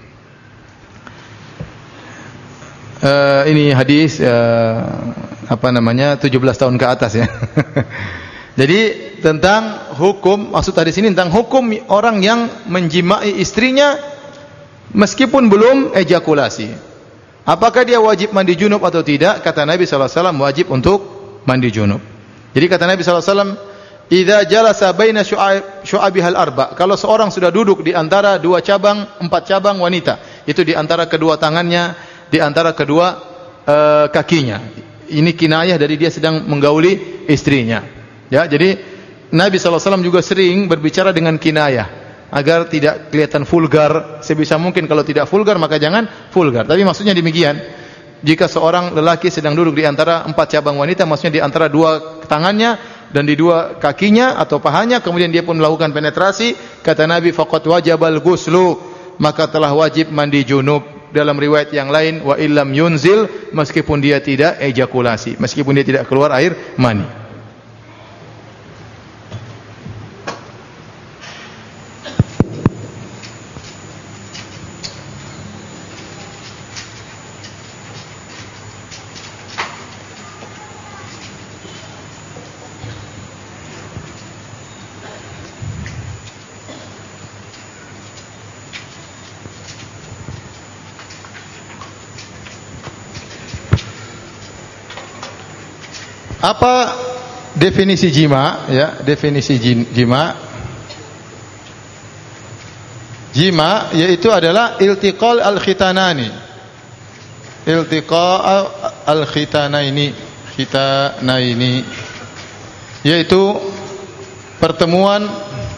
Uh, ini hadis uh, apa namanya tujuh belas tahun ke atas, ya. Jadi tentang hukum, maksud hadis ini tentang hukum orang yang menjimai istrinya meskipun belum ejakulasi. Apakah dia wajib mandi junub atau tidak? Kata Nabi sallallahu alaihi wasallam wajib untuk mandi junub. Jadi kata Nabi sallallahu alaihi wasallam, idza jalasa baina syu'abihal arba, kalau seorang sudah duduk di antara dua cabang, empat cabang wanita, itu di antara kedua tangannya, di antara kedua uh, kakinya. Ini kinayah dari dia sedang menggauli istrinya. Ya, jadi Nabi sallallahu alaihi wasallam juga sering berbicara dengan kinayah agar tidak kelihatan vulgar. Sebisa mungkin kalau tidak vulgar maka jangan vulgar. Tapi maksudnya demikian. Jika seorang lelaki sedang duduk di antara empat cabang wanita, maksudnya di antara dua tangannya dan di dua kakinya atau pahanya, kemudian dia pun melakukan penetrasi, kata Nabi faqad wajabal ghuslu, maka telah wajib mandi junub. Dalam riwayat yang lain, wa illam yunzil, meskipun dia tidak ejakulasi, meskipun dia tidak keluar air mani. Apa definisi jima? Ya, definisi jima. Jima yaitu adalah iltiqal al-khitanani. Iltiqa al-khitanaini, khitanaini. Yaitu pertemuan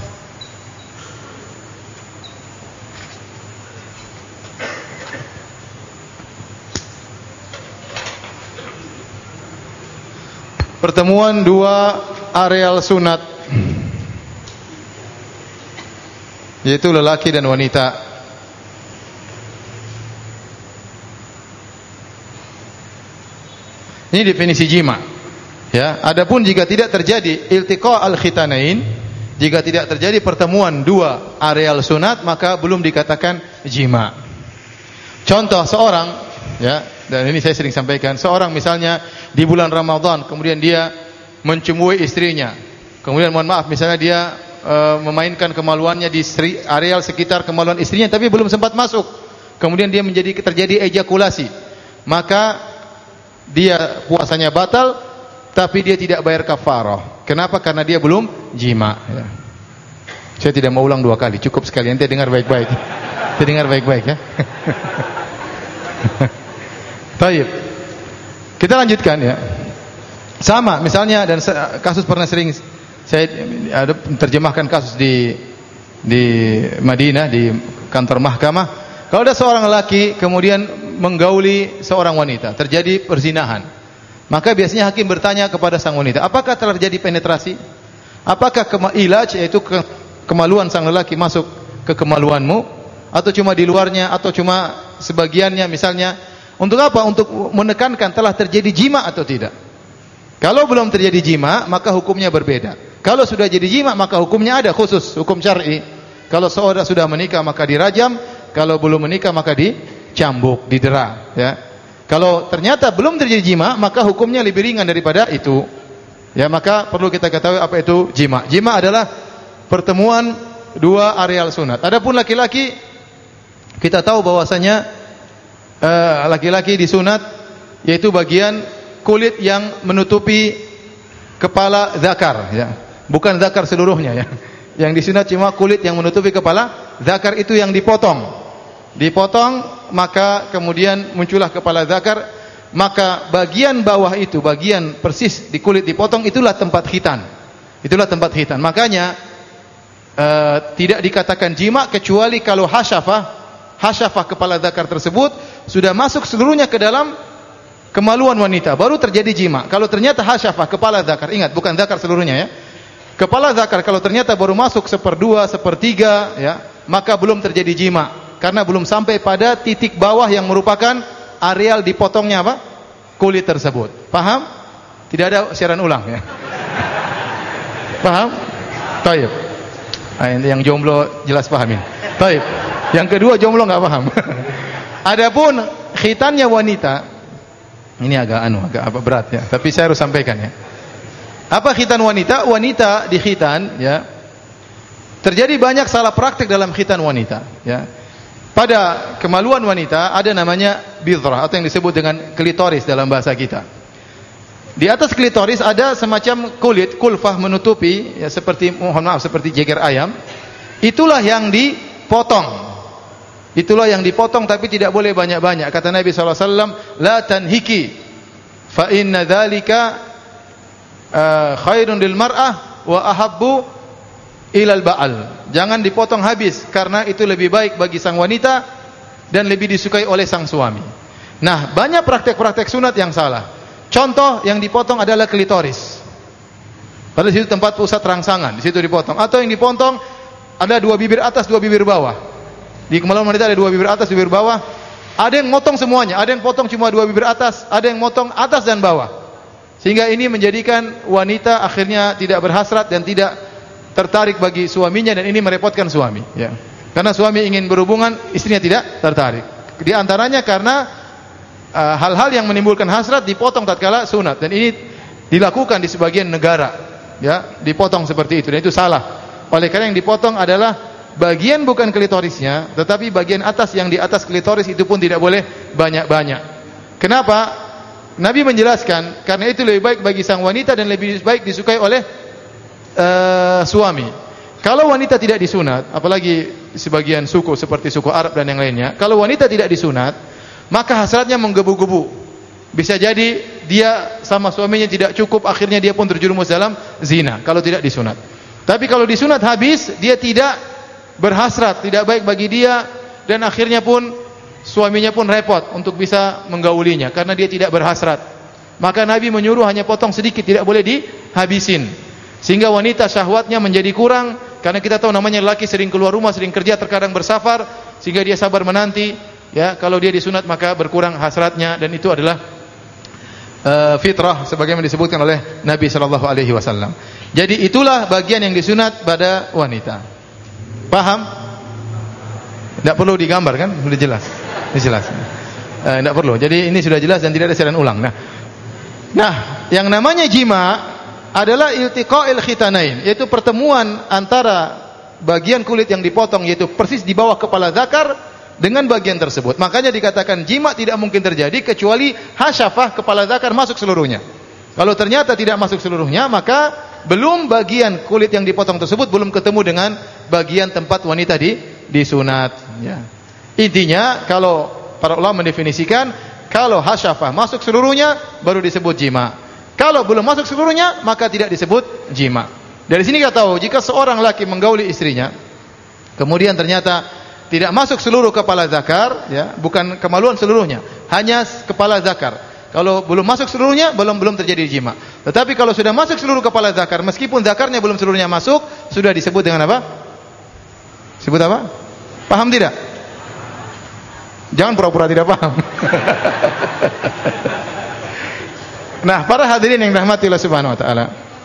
pertemuan dua areal sunat, yaitu lelaki dan wanita. Ini definisi jima. Ya, adapun jika tidak terjadi iltiqa al-khitanain, jika tidak terjadi pertemuan dua areal sunat, maka belum dikatakan jima. Contoh seorang, ya, dan ini saya sering sampaikan, seorang misalnya di bulan Ramadan kemudian dia mencumui istrinya, kemudian mohon maaf misalnya dia e, memainkan kemaluannya di areal sekitar kemaluan istrinya tapi belum sempat masuk, kemudian dia menjadi terjadi ejakulasi, maka dia puasanya batal tapi dia tidak bayar kafarah. Kenapa? Karena dia belum jima, ya. Saya tidak mau ulang dua kali, cukup sekali, nanti dengar baik-baik. Nanti dengar baik-baik, ya. Baik. Kita lanjutkan, ya. Sama misalnya, dan kasus pernah sering saya ada terjemahkan kasus di di Madinah di kantor mahkamah. Kalau ada seorang lelaki kemudian menggauli seorang wanita, terjadi perzinahan, maka biasanya hakim bertanya kepada sang wanita, apakah telah terjadi penetrasi? Apakah ilaj, yaitu ke kemaluan sang lelaki masuk ke kemaluanmu, atau cuma di luarnya, atau cuma sebagiannya misalnya? Untuk apa? Untuk menekankan telah terjadi jima atau tidak. Kalau belum terjadi jima, maka hukumnya berbeda. Kalau sudah jadi jima, maka hukumnya ada khusus, hukum syar'i. Kalau seorang sudah menikah maka dirajam, kalau belum menikah maka dicambuk, didera, ya. Kalau ternyata belum terjadi jima, maka hukumnya lebih ringan daripada itu. Ya, maka perlu kita ketahui apa itu jima. Jima adalah pertemuan dua areal sunat. Adapun laki-laki, kita tahu bahwasanya laki-laki uh, disunat yaitu bagian kulit yang menutupi kepala zakar, ya. Bukan zakar seluruhnya, ya. Yang disunat cuma kulit yang menutupi kepala zakar, itu yang dipotong. Dipotong, maka kemudian muncullah kepala zakar, maka bagian bawah itu, bagian persis di kulit dipotong, itulah tempat khitan. Itulah tempat khitan. Makanya uh, tidak dikatakan jima kecuali kalau hasyafah hasyafah kepala zakar tersebut sudah masuk seluruhnya ke dalam kemaluan wanita, baru terjadi jima. Kalau ternyata hasyafah kepala zakar, ingat bukan zakar seluruhnya, ya. Kepala zakar kalau ternyata baru masuk seperdua, sepertiga, ya, maka belum terjadi jima, karena belum sampai pada titik bawah yang merupakan areal dipotongnya apa? Kulit tersebut. Paham? Tidak ada siaran ulang, ya. Paham? Taib. Yang jomblo jelas pahamin. Taib. Yang kedua jomblo nggak paham. Adapun khitannya wanita, ini agak anu, agak apa berat, ya. Tapi saya harus sampaikan, ya. Apa khitan wanita? Wanita di khitan, ya. Terjadi banyak salah praktik dalam khitan wanita, ya. Pada kemaluan wanita ada namanya bidrah atau yang disebut dengan klitoris dalam bahasa kita. Di atas klitoris ada semacam kulit, kulfah menutupi, ya seperti mohon maaf seperti jeger ayam. Itulah yang dipotong. Itulah yang dipotong tapi tidak boleh banyak-banyak. Kata Nabi sallallahu alaihi wasallam, la tanhiki fa inna dzalika uh, khairun lil mar'ah wa ahabbu ilal ba'al. Jangan dipotong habis karena itu lebih baik bagi sang wanita dan lebih disukai oleh sang suami. Nah, banyak praktek-praktek sunat yang salah. Contoh yang dipotong adalah klitoris. Pada situ tempat pusat rangsangan, di situ dipotong. Atau yang dipotong ada dua bibir atas, dua bibir bawah. Di kemaluan wanita ada dua bibir atas, dua bibir bawah. Ada yang motong semuanya, ada yang potong cuma dua bibir atas, ada yang motong atas dan bawah. Sehingga ini menjadikan wanita akhirnya tidak berhasrat dan tidak tertarik bagi suaminya, dan ini merepotkan suami. Ya. Karena suami ingin berhubungan, istrinya tidak tertarik. Di antaranya karena hal-hal uh, yang menimbulkan hasrat dipotong tatkala sunat, dan ini dilakukan di sebagian negara, ya, dipotong seperti itu, dan itu salah. Oleh karena yang dipotong adalah bagian bukan klitorisnya, tetapi bagian atas, yang di atas klitoris itu pun tidak boleh banyak-banyak. Kenapa? Nabi menjelaskan karena itu lebih baik bagi sang wanita dan lebih baik disukai oleh uh, suami. Kalau wanita tidak disunat, apalagi sebagian suku seperti suku Arab dan yang lainnya, kalau wanita tidak disunat, maka hasratnya menggebu-gebu. Bisa jadi dia sama suaminya tidak cukup, akhirnya dia pun terjerumus dalam zina kalau tidak disunat. Tapi kalau disunat habis, dia tidak berhasrat, tidak baik bagi dia, dan akhirnya pun suaminya pun repot untuk bisa menggaulinya karena dia tidak berhasrat. Maka Nabi menyuruh hanya potong sedikit, tidak boleh dihabisin. Sehingga wanita syahwatnya menjadi kurang, karena kita tahu namanya lelaki sering keluar rumah, sering kerja, terkadang bersafar, sehingga dia sabar menanti. Ya, kalau dia disunat maka berkurang hasratnya, dan itu adalah uh, fitrah sebagaimana disebutkan oleh Nabi sallallahu alaihi wasallam. Jadi itulah bagian yang disunat pada wanita. Paham? Tidak perlu digambar kan? Sudah jelas. Ini jelas. Uh, tidak perlu. Jadi ini sudah jelas dan tidak ada siaran ulang. Nah, nah, yang namanya jima adalah iltiqa'il khitanain, yaitu pertemuan antara bagian kulit yang dipotong, yaitu persis di bawah kepala zakar, dengan bagian tersebut. Makanya dikatakan jima tidak mungkin terjadi kecuali hasyafah, kepala zakar masuk seluruhnya. Kalau ternyata tidak masuk seluruhnya, maka belum bagian kulit yang dipotong tersebut belum ketemu dengan bagian tempat wanita di disunat. Ya. Intinya kalau para ulama mendefinisikan, kalau hasyafah masuk seluruhnya baru disebut jima. Kalau belum masuk seluruhnya maka tidak disebut jima. Dari sini kita tahu jika seorang laki menggauli istrinya, kemudian ternyata tidak masuk seluruh kepala zakar, ya, bukan kemaluan seluruhnya, hanya kepala zakar. Kalau belum masuk seluruhnya, belum belum terjadi jima. Tetapi kalau sudah masuk seluruh kepala zakar, meskipun zakarnya belum seluruhnya masuk, sudah disebut dengan apa? Sebut apa? Paham tidak? Jangan pura-pura tidak paham. Nah, para hadirin yang dirahmati Allah Subhanahu wa taala.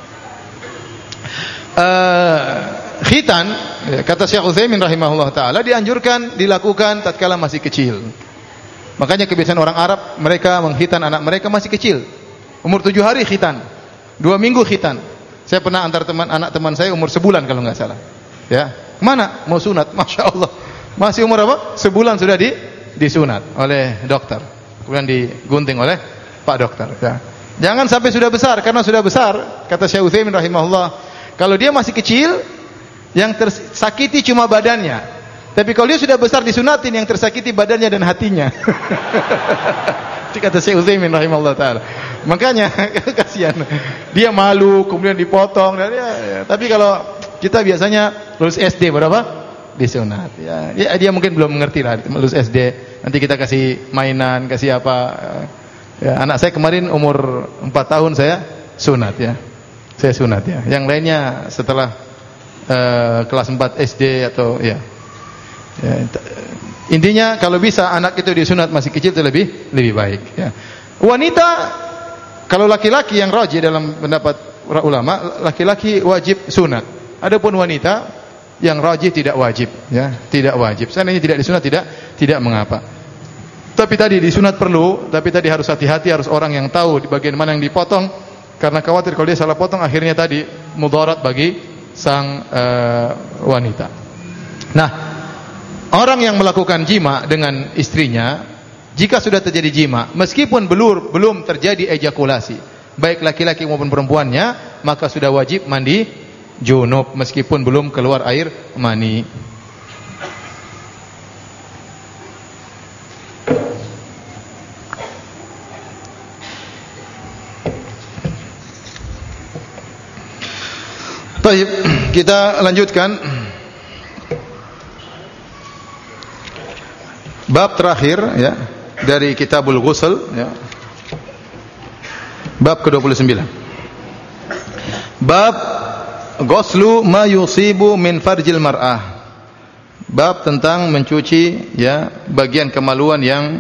Uh, khitan, kata Syekh Utsaimin rahimahullah taala, dianjurkan dilakukan tatkala masih kecil. Makanya kebiasaan orang Arab, mereka mengkhitan anak mereka masih kecil. Umur tujuh hari khitan, dua minggu khitan. Saya pernah antar teman anak teman saya umur sebulan kalau nggak salah. Ya, mana mau sunat? Masya Allah, masih umur apa? Sebulan sudah di disunat oleh dokter, kemudian digunting oleh Pak Dokter. Ya. Jangan sampai sudah besar, karena sudah besar, kata Syekh Utsaimin rahimahullah, kalau dia masih kecil, yang tersakiti cuma badannya. Tapi kalau dia sudah besar disunatin, yang tersakiti badannya dan hatinya. Itu kata Syekh Utsaimin rahimahullah taala. Makanya kasihan. Dia malu, kemudian dipotong. Dan ya, ya. Tapi kalau kita biasanya lulus S D berapa? Disunat. Ya, ya, dia mungkin belum mengerti lah. Lulus S D, nanti kita kasih mainan, kasih apa. Ya, anak saya kemarin umur empat tahun saya sunat ya. Saya sunat ya. Yang lainnya setelah uh, kelas empat S D atau ya. Ya, intinya kalau bisa anak itu disunat masih kecil itu lebih lebih baik ya. Wanita, kalau laki-laki yang rajih dalam pendapat ulama, laki-laki wajib sunat. Adapun wanita yang rajih tidak wajib ya, tidak wajib. Seandainya tidak disunat tidak tidak mengapa. Tapi tadi disunat perlu, tapi tadi harus hati-hati, harus orang yang tahu di bagian mana yang dipotong, karena khawatir kalau dia salah potong akhirnya tadi mudarat bagi sang uh, wanita. Nah, orang yang melakukan jima dengan istrinya, jika sudah terjadi jima, meskipun belum belum terjadi ejakulasi, baik laki-laki maupun perempuannya, maka sudah wajib mandi junub meskipun belum keluar air mani. Baik, kita lanjutkan bab terakhir ya dari Kitabul Ghusl ya. Bab ke dua puluh sembilan. Bab ghuslu ma yusibu min farjil mar'ah. Bab tentang mencuci ya bagian kemaluan yang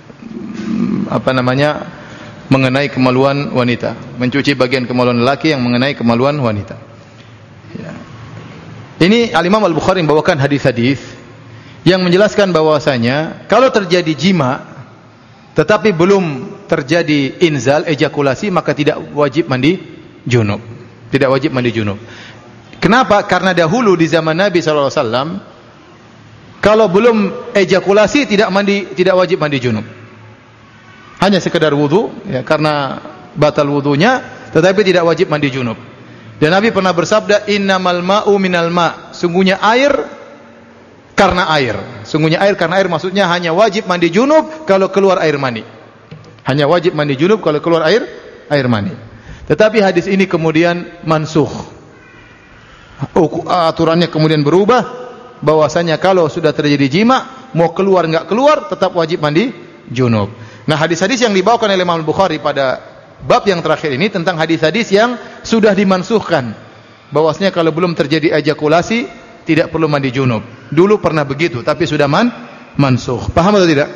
apa namanya mengenai kemaluan wanita, mencuci bagian kemaluan lelaki yang mengenai kemaluan wanita. Ya. Ini Al-Imam Al-Bukhari membawakan hadis-hadis yang menjelaskan bahwasanya kalau terjadi jima tetapi belum terjadi inzal, ejakulasi, maka tidak wajib mandi junub. Tidak wajib mandi junub. Kenapa? Karena dahulu di zaman Nabi sallallahu alaihi wasallam kalau belum ejakulasi tidak mandi, tidak wajib mandi junub. Hanya sekedar wudu ya, karena batal wudunya, tetapi tidak wajib mandi junub. Dan Nabi pernah bersabda, innamal ma'u minal ma'. Sungguhnya air karena air. Sungguhnya air karena air, maksudnya hanya wajib mandi junub kalau keluar air mani. Hanya wajib mandi junub kalau keluar air air mani. Tetapi hadis ini kemudian mansukh. Aturannya kemudian berubah, bahwasanya kalau sudah terjadi jima, mau keluar enggak keluar, tetap wajib mandi junub. Nah, hadis-hadis yang dibawakan oleh Imam Bukhari pada bab yang terakhir ini tentang hadis-hadis yang sudah dimansukhkan, bahwasanya kalau belum terjadi ejakulasi tidak perlu mandi junub. Dulu pernah begitu, tapi sudah man mansukh. Paham atau tidak?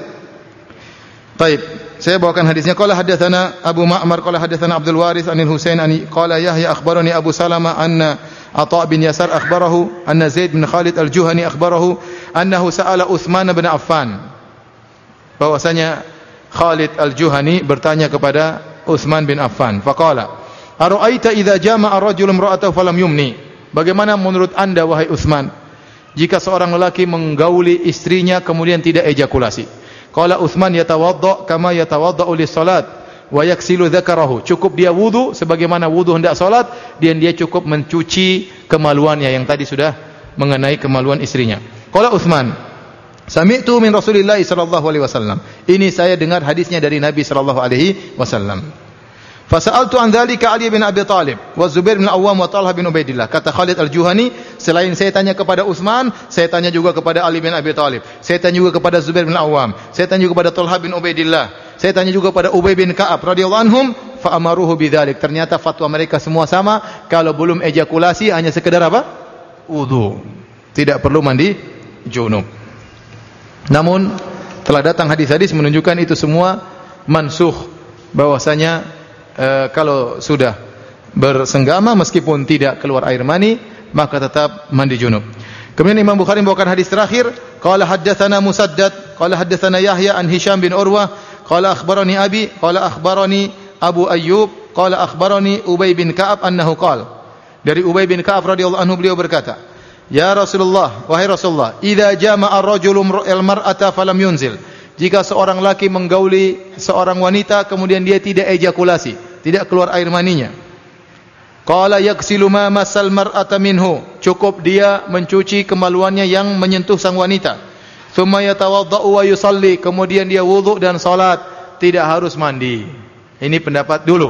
Baik, saya bawakan hadisnya. Qala hadatsana Abu Ma'mar qala hadatsana Abdul Waris anil Husain ani qala Yahya akhbarani Abu Salama anna Atha bin Yasar akhbarahu anna Zaid bin Khalid al-Juhani akhbarahu annahu sa'ala Utsman bin Affan. Bahwasanya Khalid al-Juhani bertanya kepada Utsman bin Affan, faqala ara'aita idza jama'a ar-rajulu imra'atahu falam yumni. Bagaimana menurut Anda wahai Utsman jika seorang lelaki menggauli istrinya kemudian tidak ejakulasi? Qala Utsman yatawadda kama yatawadda'u lis-salat wa yaksilu dzakarahu. Cukup dia wudu sebagaimana wudu hendak salat, dan dia cukup mencuci kemaluannya yang tadi sudah mengenai kemaluan istrinya. Qala Utsman sami'tu min Rasulillah sallallahu alaihi wasallam. Ini saya dengar hadisnya dari Nabi sallallahu alaihi wasallam. Fasa'altu an dzalika Ali bin Abi Thalib wa Zubair bin Awwam wa Talha bin Ubaidillah. Kata Khalid al-Juhani, selain saya tanya kepada Utsman, saya tanya juga kepada Ali bin Abi Thalib. Saya tanya juga kepada Zubair bin Awwam. Saya tanya juga kepada Talha bin Ubaidillah. Saya tanya juga kepada Ubay bin Ka'ab radhiyallahu anhum, fa amaruhu bidzalik. Ternyata fatwa mereka semua sama, kalau belum ejakulasi hanya sekedar apa? Wudu. Tidak perlu mandi junub. Namun telah datang hadis-hadis menunjukkan itu semua mansukh, bahwasanya e, kalau sudah bersenggama meskipun tidak keluar air mani maka tetap mandi junub. Kemudian Imam Bukhari membawakan hadis terakhir, qala haddatsana Musaddad qala haddatsana Yahya an Hisham bin Urwah qala akhbarani Abi qala akhbarani Abu Ayyub qala akhbarani Ubay bin Ka'ab annahu qala. Dari Ubay bin Ka'ab radhiyallahu anhu beliau berkata, ya Rasulullah, wahai Rasulullah, idza jama'a ar-rajulu al-mar'ata falam yunzil. Jika seorang laki menggauli seorang wanita kemudian dia tidak ejakulasi, tidak keluar air maninya. Qala yaghsilu ma masal mar'ata minhu. Cukup dia mencuci kemaluannya yang menyentuh sang wanita. Tsumma yatawaddau wa yusalli. Kemudian dia wudu dan salat, tidak harus mandi. Ini pendapat dulu.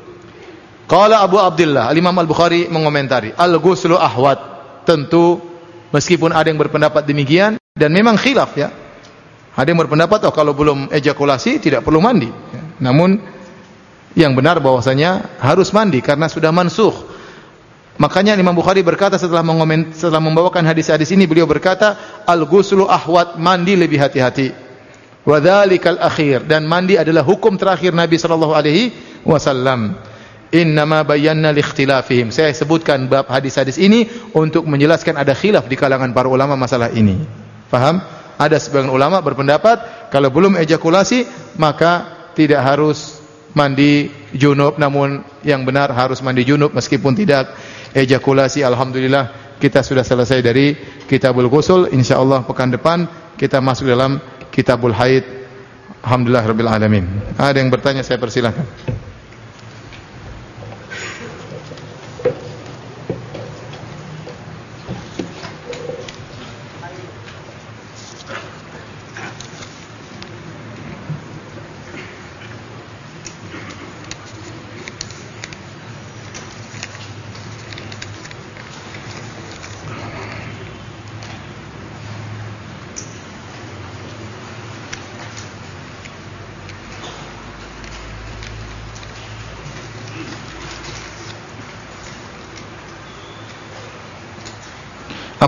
Qala Abu Abdullah, Al-Imam Al-Bukhari mengomentari, al-ghuslu ahwat. Tentu meskipun ada yang berpendapat demikian dan memang khilaf ya. Ada yang berpendapat oh kalau belum ejakulasi tidak perlu mandi. Namun yang benar bahwasanya harus mandi karena sudah mansukh. Makanya Imam Bukhari berkata setelah mengoment, setelah membawakan hadis-hadis ini, beliau berkata al-ghuslu ahwat, mandi lebih hati-hati. Wa dzalikal akhir, dan mandi adalah hukum terakhir Nabi sallallahu alaihi wasallam. Innama bayyana liikhtilafihim. Saya sebutkan bab hadis-hadis ini untuk menjelaskan ada khilaf di kalangan para ulama masalah ini. Faham? Ada sebagian ulama berpendapat kalau belum ejakulasi maka tidak harus mandi junub, namun yang benar harus mandi junub meskipun tidak ejakulasi. Alhamdulillah kita sudah selesai dari Kitabul Ghusl. Insyaallah pekan depan kita masuk dalam Kitabul Haid. Alhamdulillah rabbil alamin. Ada yang bertanya saya persilahkan.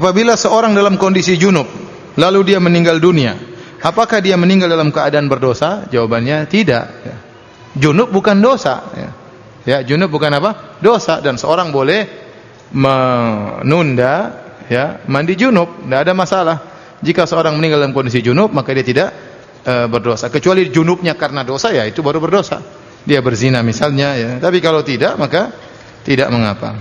apabila seorang dalam kondisi junub lalu dia meninggal dunia, apakah dia meninggal dalam keadaan berdosa? Jawabannya tidak. Ya. Junub bukan dosa. Ya. Ya, junub bukan apa? Dosa. Dan seorang boleh menunda ya mandi junub, tidak ada masalah. Jika seorang meninggal dalam kondisi junub, maka dia tidak e, berdosa. Kecuali junubnya karena dosa, ya itu baru berdosa. Dia berzina misalnya, ya. Tapi kalau tidak, maka tidak mengapa.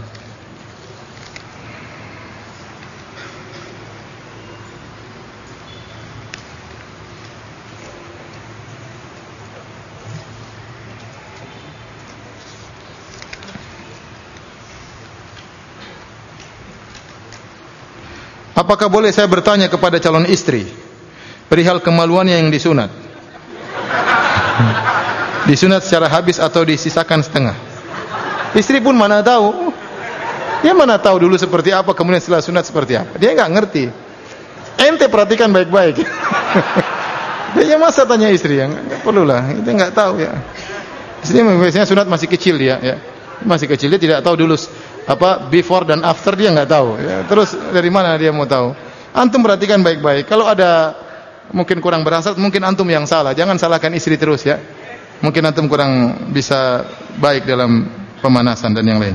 Apakah boleh saya bertanya kepada calon istri perihal kemaluannya yang disunat? Disunat secara habis atau disisakan setengah? Istri pun mana tahu. Dia mana tahu dulu seperti apa, kemudian setelah sunat seperti apa. Dia enggak ngerti. Ente perhatikan baik-baik. Dia masa tanya istri, yang enggak perlulah. Itu enggak tahu ya. Istri biasanya sunat masih kecil dia, ya. Masih kecil, dia tidak tahu dulu apa before dan after, dia nggak tahu ya. Terus dari mana dia mau tahu? Antum perhatikan baik-baik. Kalau ada mungkin kurang berhasrat, mungkin antum yang salah. Jangan salahkan istri terus ya. Mungkin antum kurang bisa baik dalam pemanasan dan yang lain.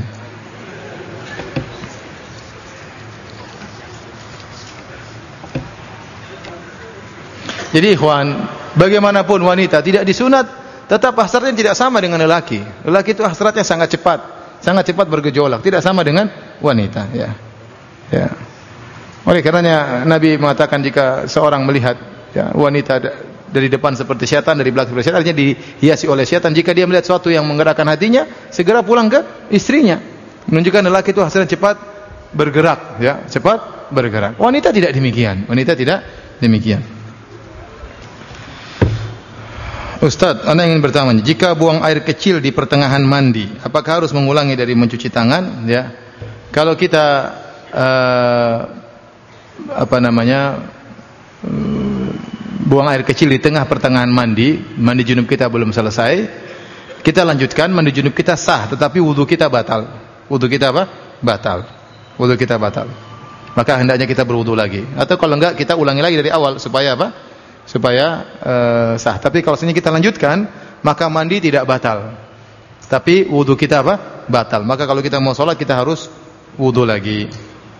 Jadi ikhwan, bagaimanapun wanita tidak disunat, tetap hasratnya tidak sama dengan lelaki. Lelaki itu hasratnya sangat cepat, sangat cepat bergejolak, tidak sama dengan wanita. Ya, ya. Oleh karenanya Nabi mengatakan jika seorang melihat ya, wanita dari depan seperti syaitan, dari belakang seperti syaitan, artinya dihiasi oleh syaitan. Jika dia melihat sesuatu yang menggerakkan hatinya, segera pulang ke istrinya. Menunjukkan lelaki itu hasratnya cepat bergerak, ya, cepat bergerak. Wanita tidak demikian. Wanita tidak demikian. Ustaz, anda ingin bertanya, jika buang air kecil di pertengahan mandi, apakah harus mengulangi dari mencuci tangan? Ya, kalau kita uh, apa namanya uh, buang air kecil di tengah pertengahan mandi, mandi junub kita belum selesai, kita lanjutkan, mandi junub kita sah, tetapi wudhu kita batal. Wudhu kita apa? Batal. Wudhu kita batal. Maka hendaknya kita berwudhu lagi. Atau kalau enggak, kita ulangi lagi dari awal supaya apa? Supaya uh, sah. Tapi kalau seandainya kita lanjutkan, maka mandi tidak batal, tapi wudhu kita apa? Batal. Maka kalau kita mau sholat, kita harus wudhu lagi.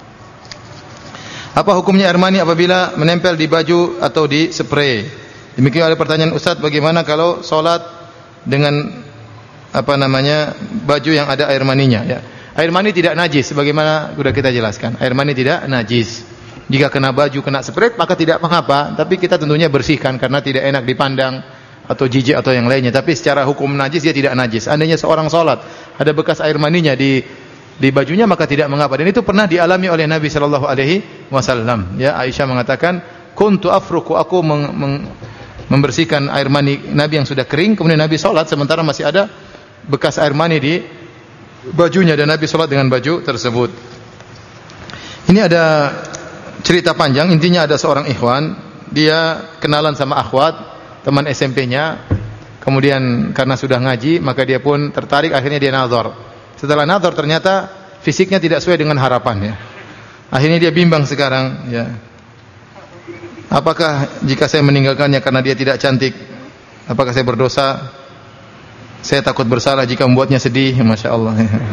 Apa hukumnya air mani apabila menempel di baju atau di spray? Demikian ada pertanyaan, Ustaz, bagaimana kalau sholat dengan apa namanya baju yang ada air maninya? Ya, air mani tidak najis, sebagaimana sudah kita jelaskan. Air mani tidak najis. Jika kena baju, kena spray, maka tidak mengapa. Tapi kita tentunya bersihkan karena tidak enak dipandang atau jijik atau yang lainnya. Tapi secara hukum najis dia tidak najis. Andainya seorang sholat ada bekas air maninya di di bajunya, maka tidak mengapa. Dan itu pernah dialami oleh Nabi Shallallahu Alaihi Wasallam. Ya, Aisyah mengatakan, kuntu afruku, aku meng, meng, membersihkan air mani Nabi yang sudah kering. Kemudian Nabi sholat sementara masih ada bekas air mani di bajunya, dan Nabi sholat dengan baju tersebut. Ini ada cerita panjang. Intinya ada seorang ikhwan, dia kenalan sama akhwat, teman S M P-nya. Kemudian karena sudah ngaji, maka dia pun tertarik, akhirnya dia nazar. Setelah nazar ternyata fisiknya tidak sesuai dengan harapan ya. Akhirnya dia bimbang sekarang ya. Apakah jika saya meninggalkannya karena dia tidak cantik, apakah saya berdosa? Saya takut bersalah jika membuatnya sedih. Masya Allah.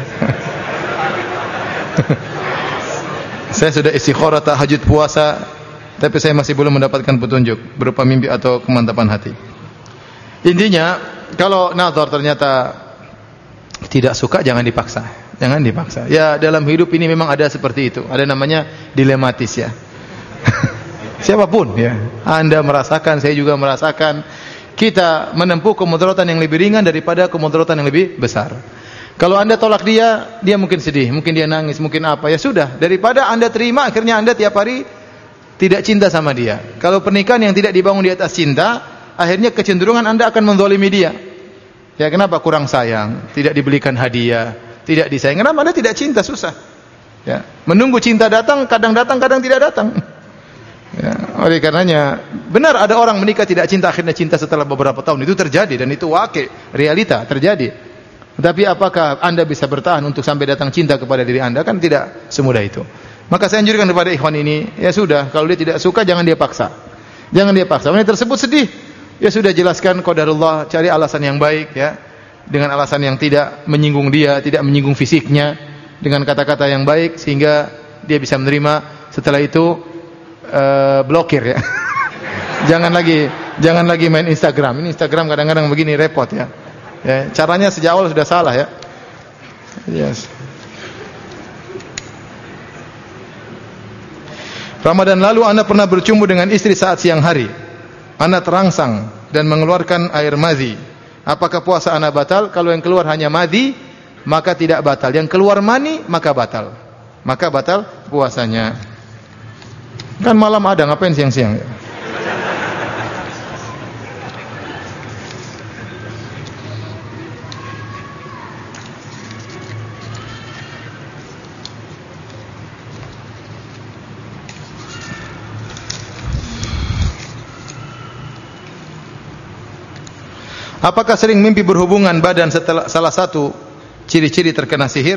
Saya sudah istikharah, tahajud, puasa, tapi saya masih belum mendapatkan petunjuk berupa mimpi atau kemantapan hati. Intinya, kalau nazar ternyata tidak suka, jangan dipaksa. Jangan dipaksa. Ya, dalam hidup ini memang ada seperti itu. Ada namanya dilematis ya. Siapapun ya. Anda merasakan, saya juga merasakan. Kita menempuh kemudaratan yang lebih ringan daripada kemudaratan yang lebih besar. Kalau Anda tolak dia, dia mungkin sedih, mungkin dia nangis, mungkin apa, ya sudah. Daripada Anda terima, akhirnya Anda tiap hari tidak cinta sama dia. Kalau pernikahan yang tidak dibangun di atas cinta, akhirnya kecenderungan Anda akan menzalimi dia. Ya, kenapa? Kurang sayang, tidak dibelikan hadiah, tidak disayang. Kenapa? Anda tidak cinta, susah. Ya, menunggu cinta datang, kadang datang, kadang tidak datang. Ya, oleh karenanya, benar ada orang menikah tidak cinta, akhirnya cinta setelah beberapa tahun. Itu terjadi dan itu wakil, realita terjadi. Tapi apakah Anda bisa bertahan untuk sampai datang cinta kepada diri Anda? Kan tidak semudah itu. Maka saya anjurkan kepada ikhwan ini, ya sudah, kalau dia tidak suka jangan dia paksa. Jangan dia paksa. Wanita tersebut sedih, ya sudah jelaskan qadarullah, cari alasan yang baik ya. Dengan alasan yang tidak menyinggung dia, tidak menyinggung fisiknya, dengan kata-kata yang baik sehingga dia bisa menerima. Setelah itu uh, blokir ya. Jangan lagi jangan lagi main Instagram. Ini Instagram kadang-kadang begini repot ya. Ya, caranya sejak awal sudah salah ya. Yes. Ramadan lalu Anda pernah bercumbu dengan istri saat siang hari. Anda terangsang dan mengeluarkan air madhi. Apakah puasa Anda batal? Kalau yang keluar hanya madhi, maka tidak batal. Yang keluar mani, maka batal. Maka batal puasanya. Kan malam ada, ngapain siang-siang? Apakah sering mimpi berhubungan badan setelah salah satu ciri-ciri terkena sihir?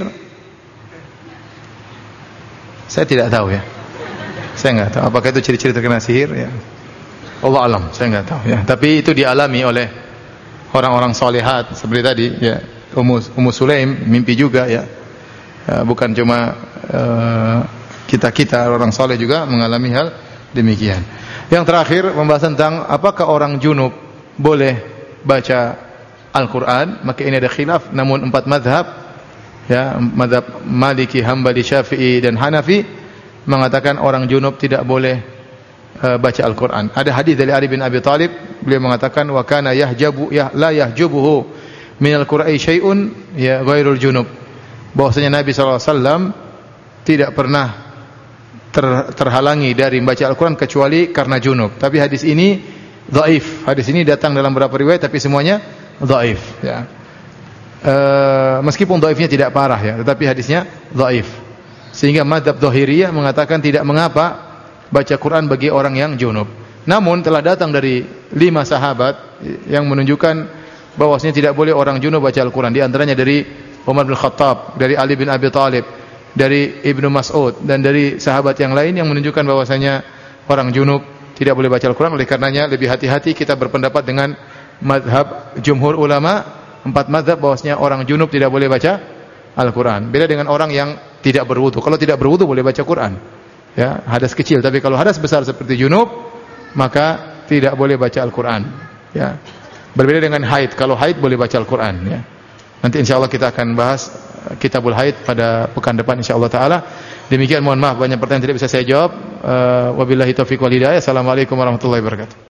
Saya tidak tahu ya. Saya enggak tahu apakah itu ciri-ciri terkena sihir ya. Allah alam, saya enggak tahu ya. Tapi itu dialami oleh orang-orang solehat seperti tadi ya. Ummu Ummu Sulaim mimpi juga ya. Bukan cuma kita-kita uh, orang soleh juga mengalami hal demikian. Yang terakhir pembahasan tentang apakah orang junub boleh baca Al-Quran. Maka ini ada khilaf, namun empat madhab ya, madhab Maliki, Hambali, Syafi'i dan Hanafi mengatakan orang junub tidak boleh uh, baca Al-Quran. Ada hadis dari Ali bin Abi Thalib, beliau mengatakan wa kana yahjabu ya la yahjubuhu min al-Qur'ai syai'un ya ghairul junub. Bahwasanya Nabi sallallahu alaihi wasallam tidak pernah ter, terhalangi dari membaca Al-Quran kecuali karena junub. Tapi hadis ini dhaif. Hadis ini datang dalam beberapa riwayat tapi semuanya dhaif ya. E, meskipun dhaifnya tidak parah ya, tetapi hadisnya dhaif. Sehingga mazhab Dhahiriyah mengatakan tidak mengapa baca Quran bagi orang yang junub. Namun telah datang dari lima sahabat yang menunjukkan bahwasanya tidak boleh orang junub baca Al-Quran. Di antaranya dari Umar bin Khattab, dari Ali bin Abi Thalib, dari Ibnu Mas'ud dan dari sahabat yang lain yang menunjukkan bahwasanya orang junub tidak boleh baca Al-Quran. Oleh karenanya lebih hati-hati kita berpendapat dengan madhab jumhur ulama, empat madhab bahwasanya orang junub tidak boleh baca Al-Quran. Beda dengan orang yang tidak berwudu. Kalau tidak berwudu boleh baca Quran ya, hadas kecil. Tapi kalau hadas besar seperti junub, maka tidak boleh baca Al-Quran ya. Berbeda dengan haid. Kalau haid boleh baca Al-Quran ya. Nanti insyaAllah kita akan bahas Kitabul Haid pada pekan depan insyaAllah ta'ala. Demikian, mohon maaf banyak pertanyaan tidak bisa saya jawab. Uh, wabillahi taufiq wal hidayah. Assalamualaikum warahmatullahi wabarakatuh.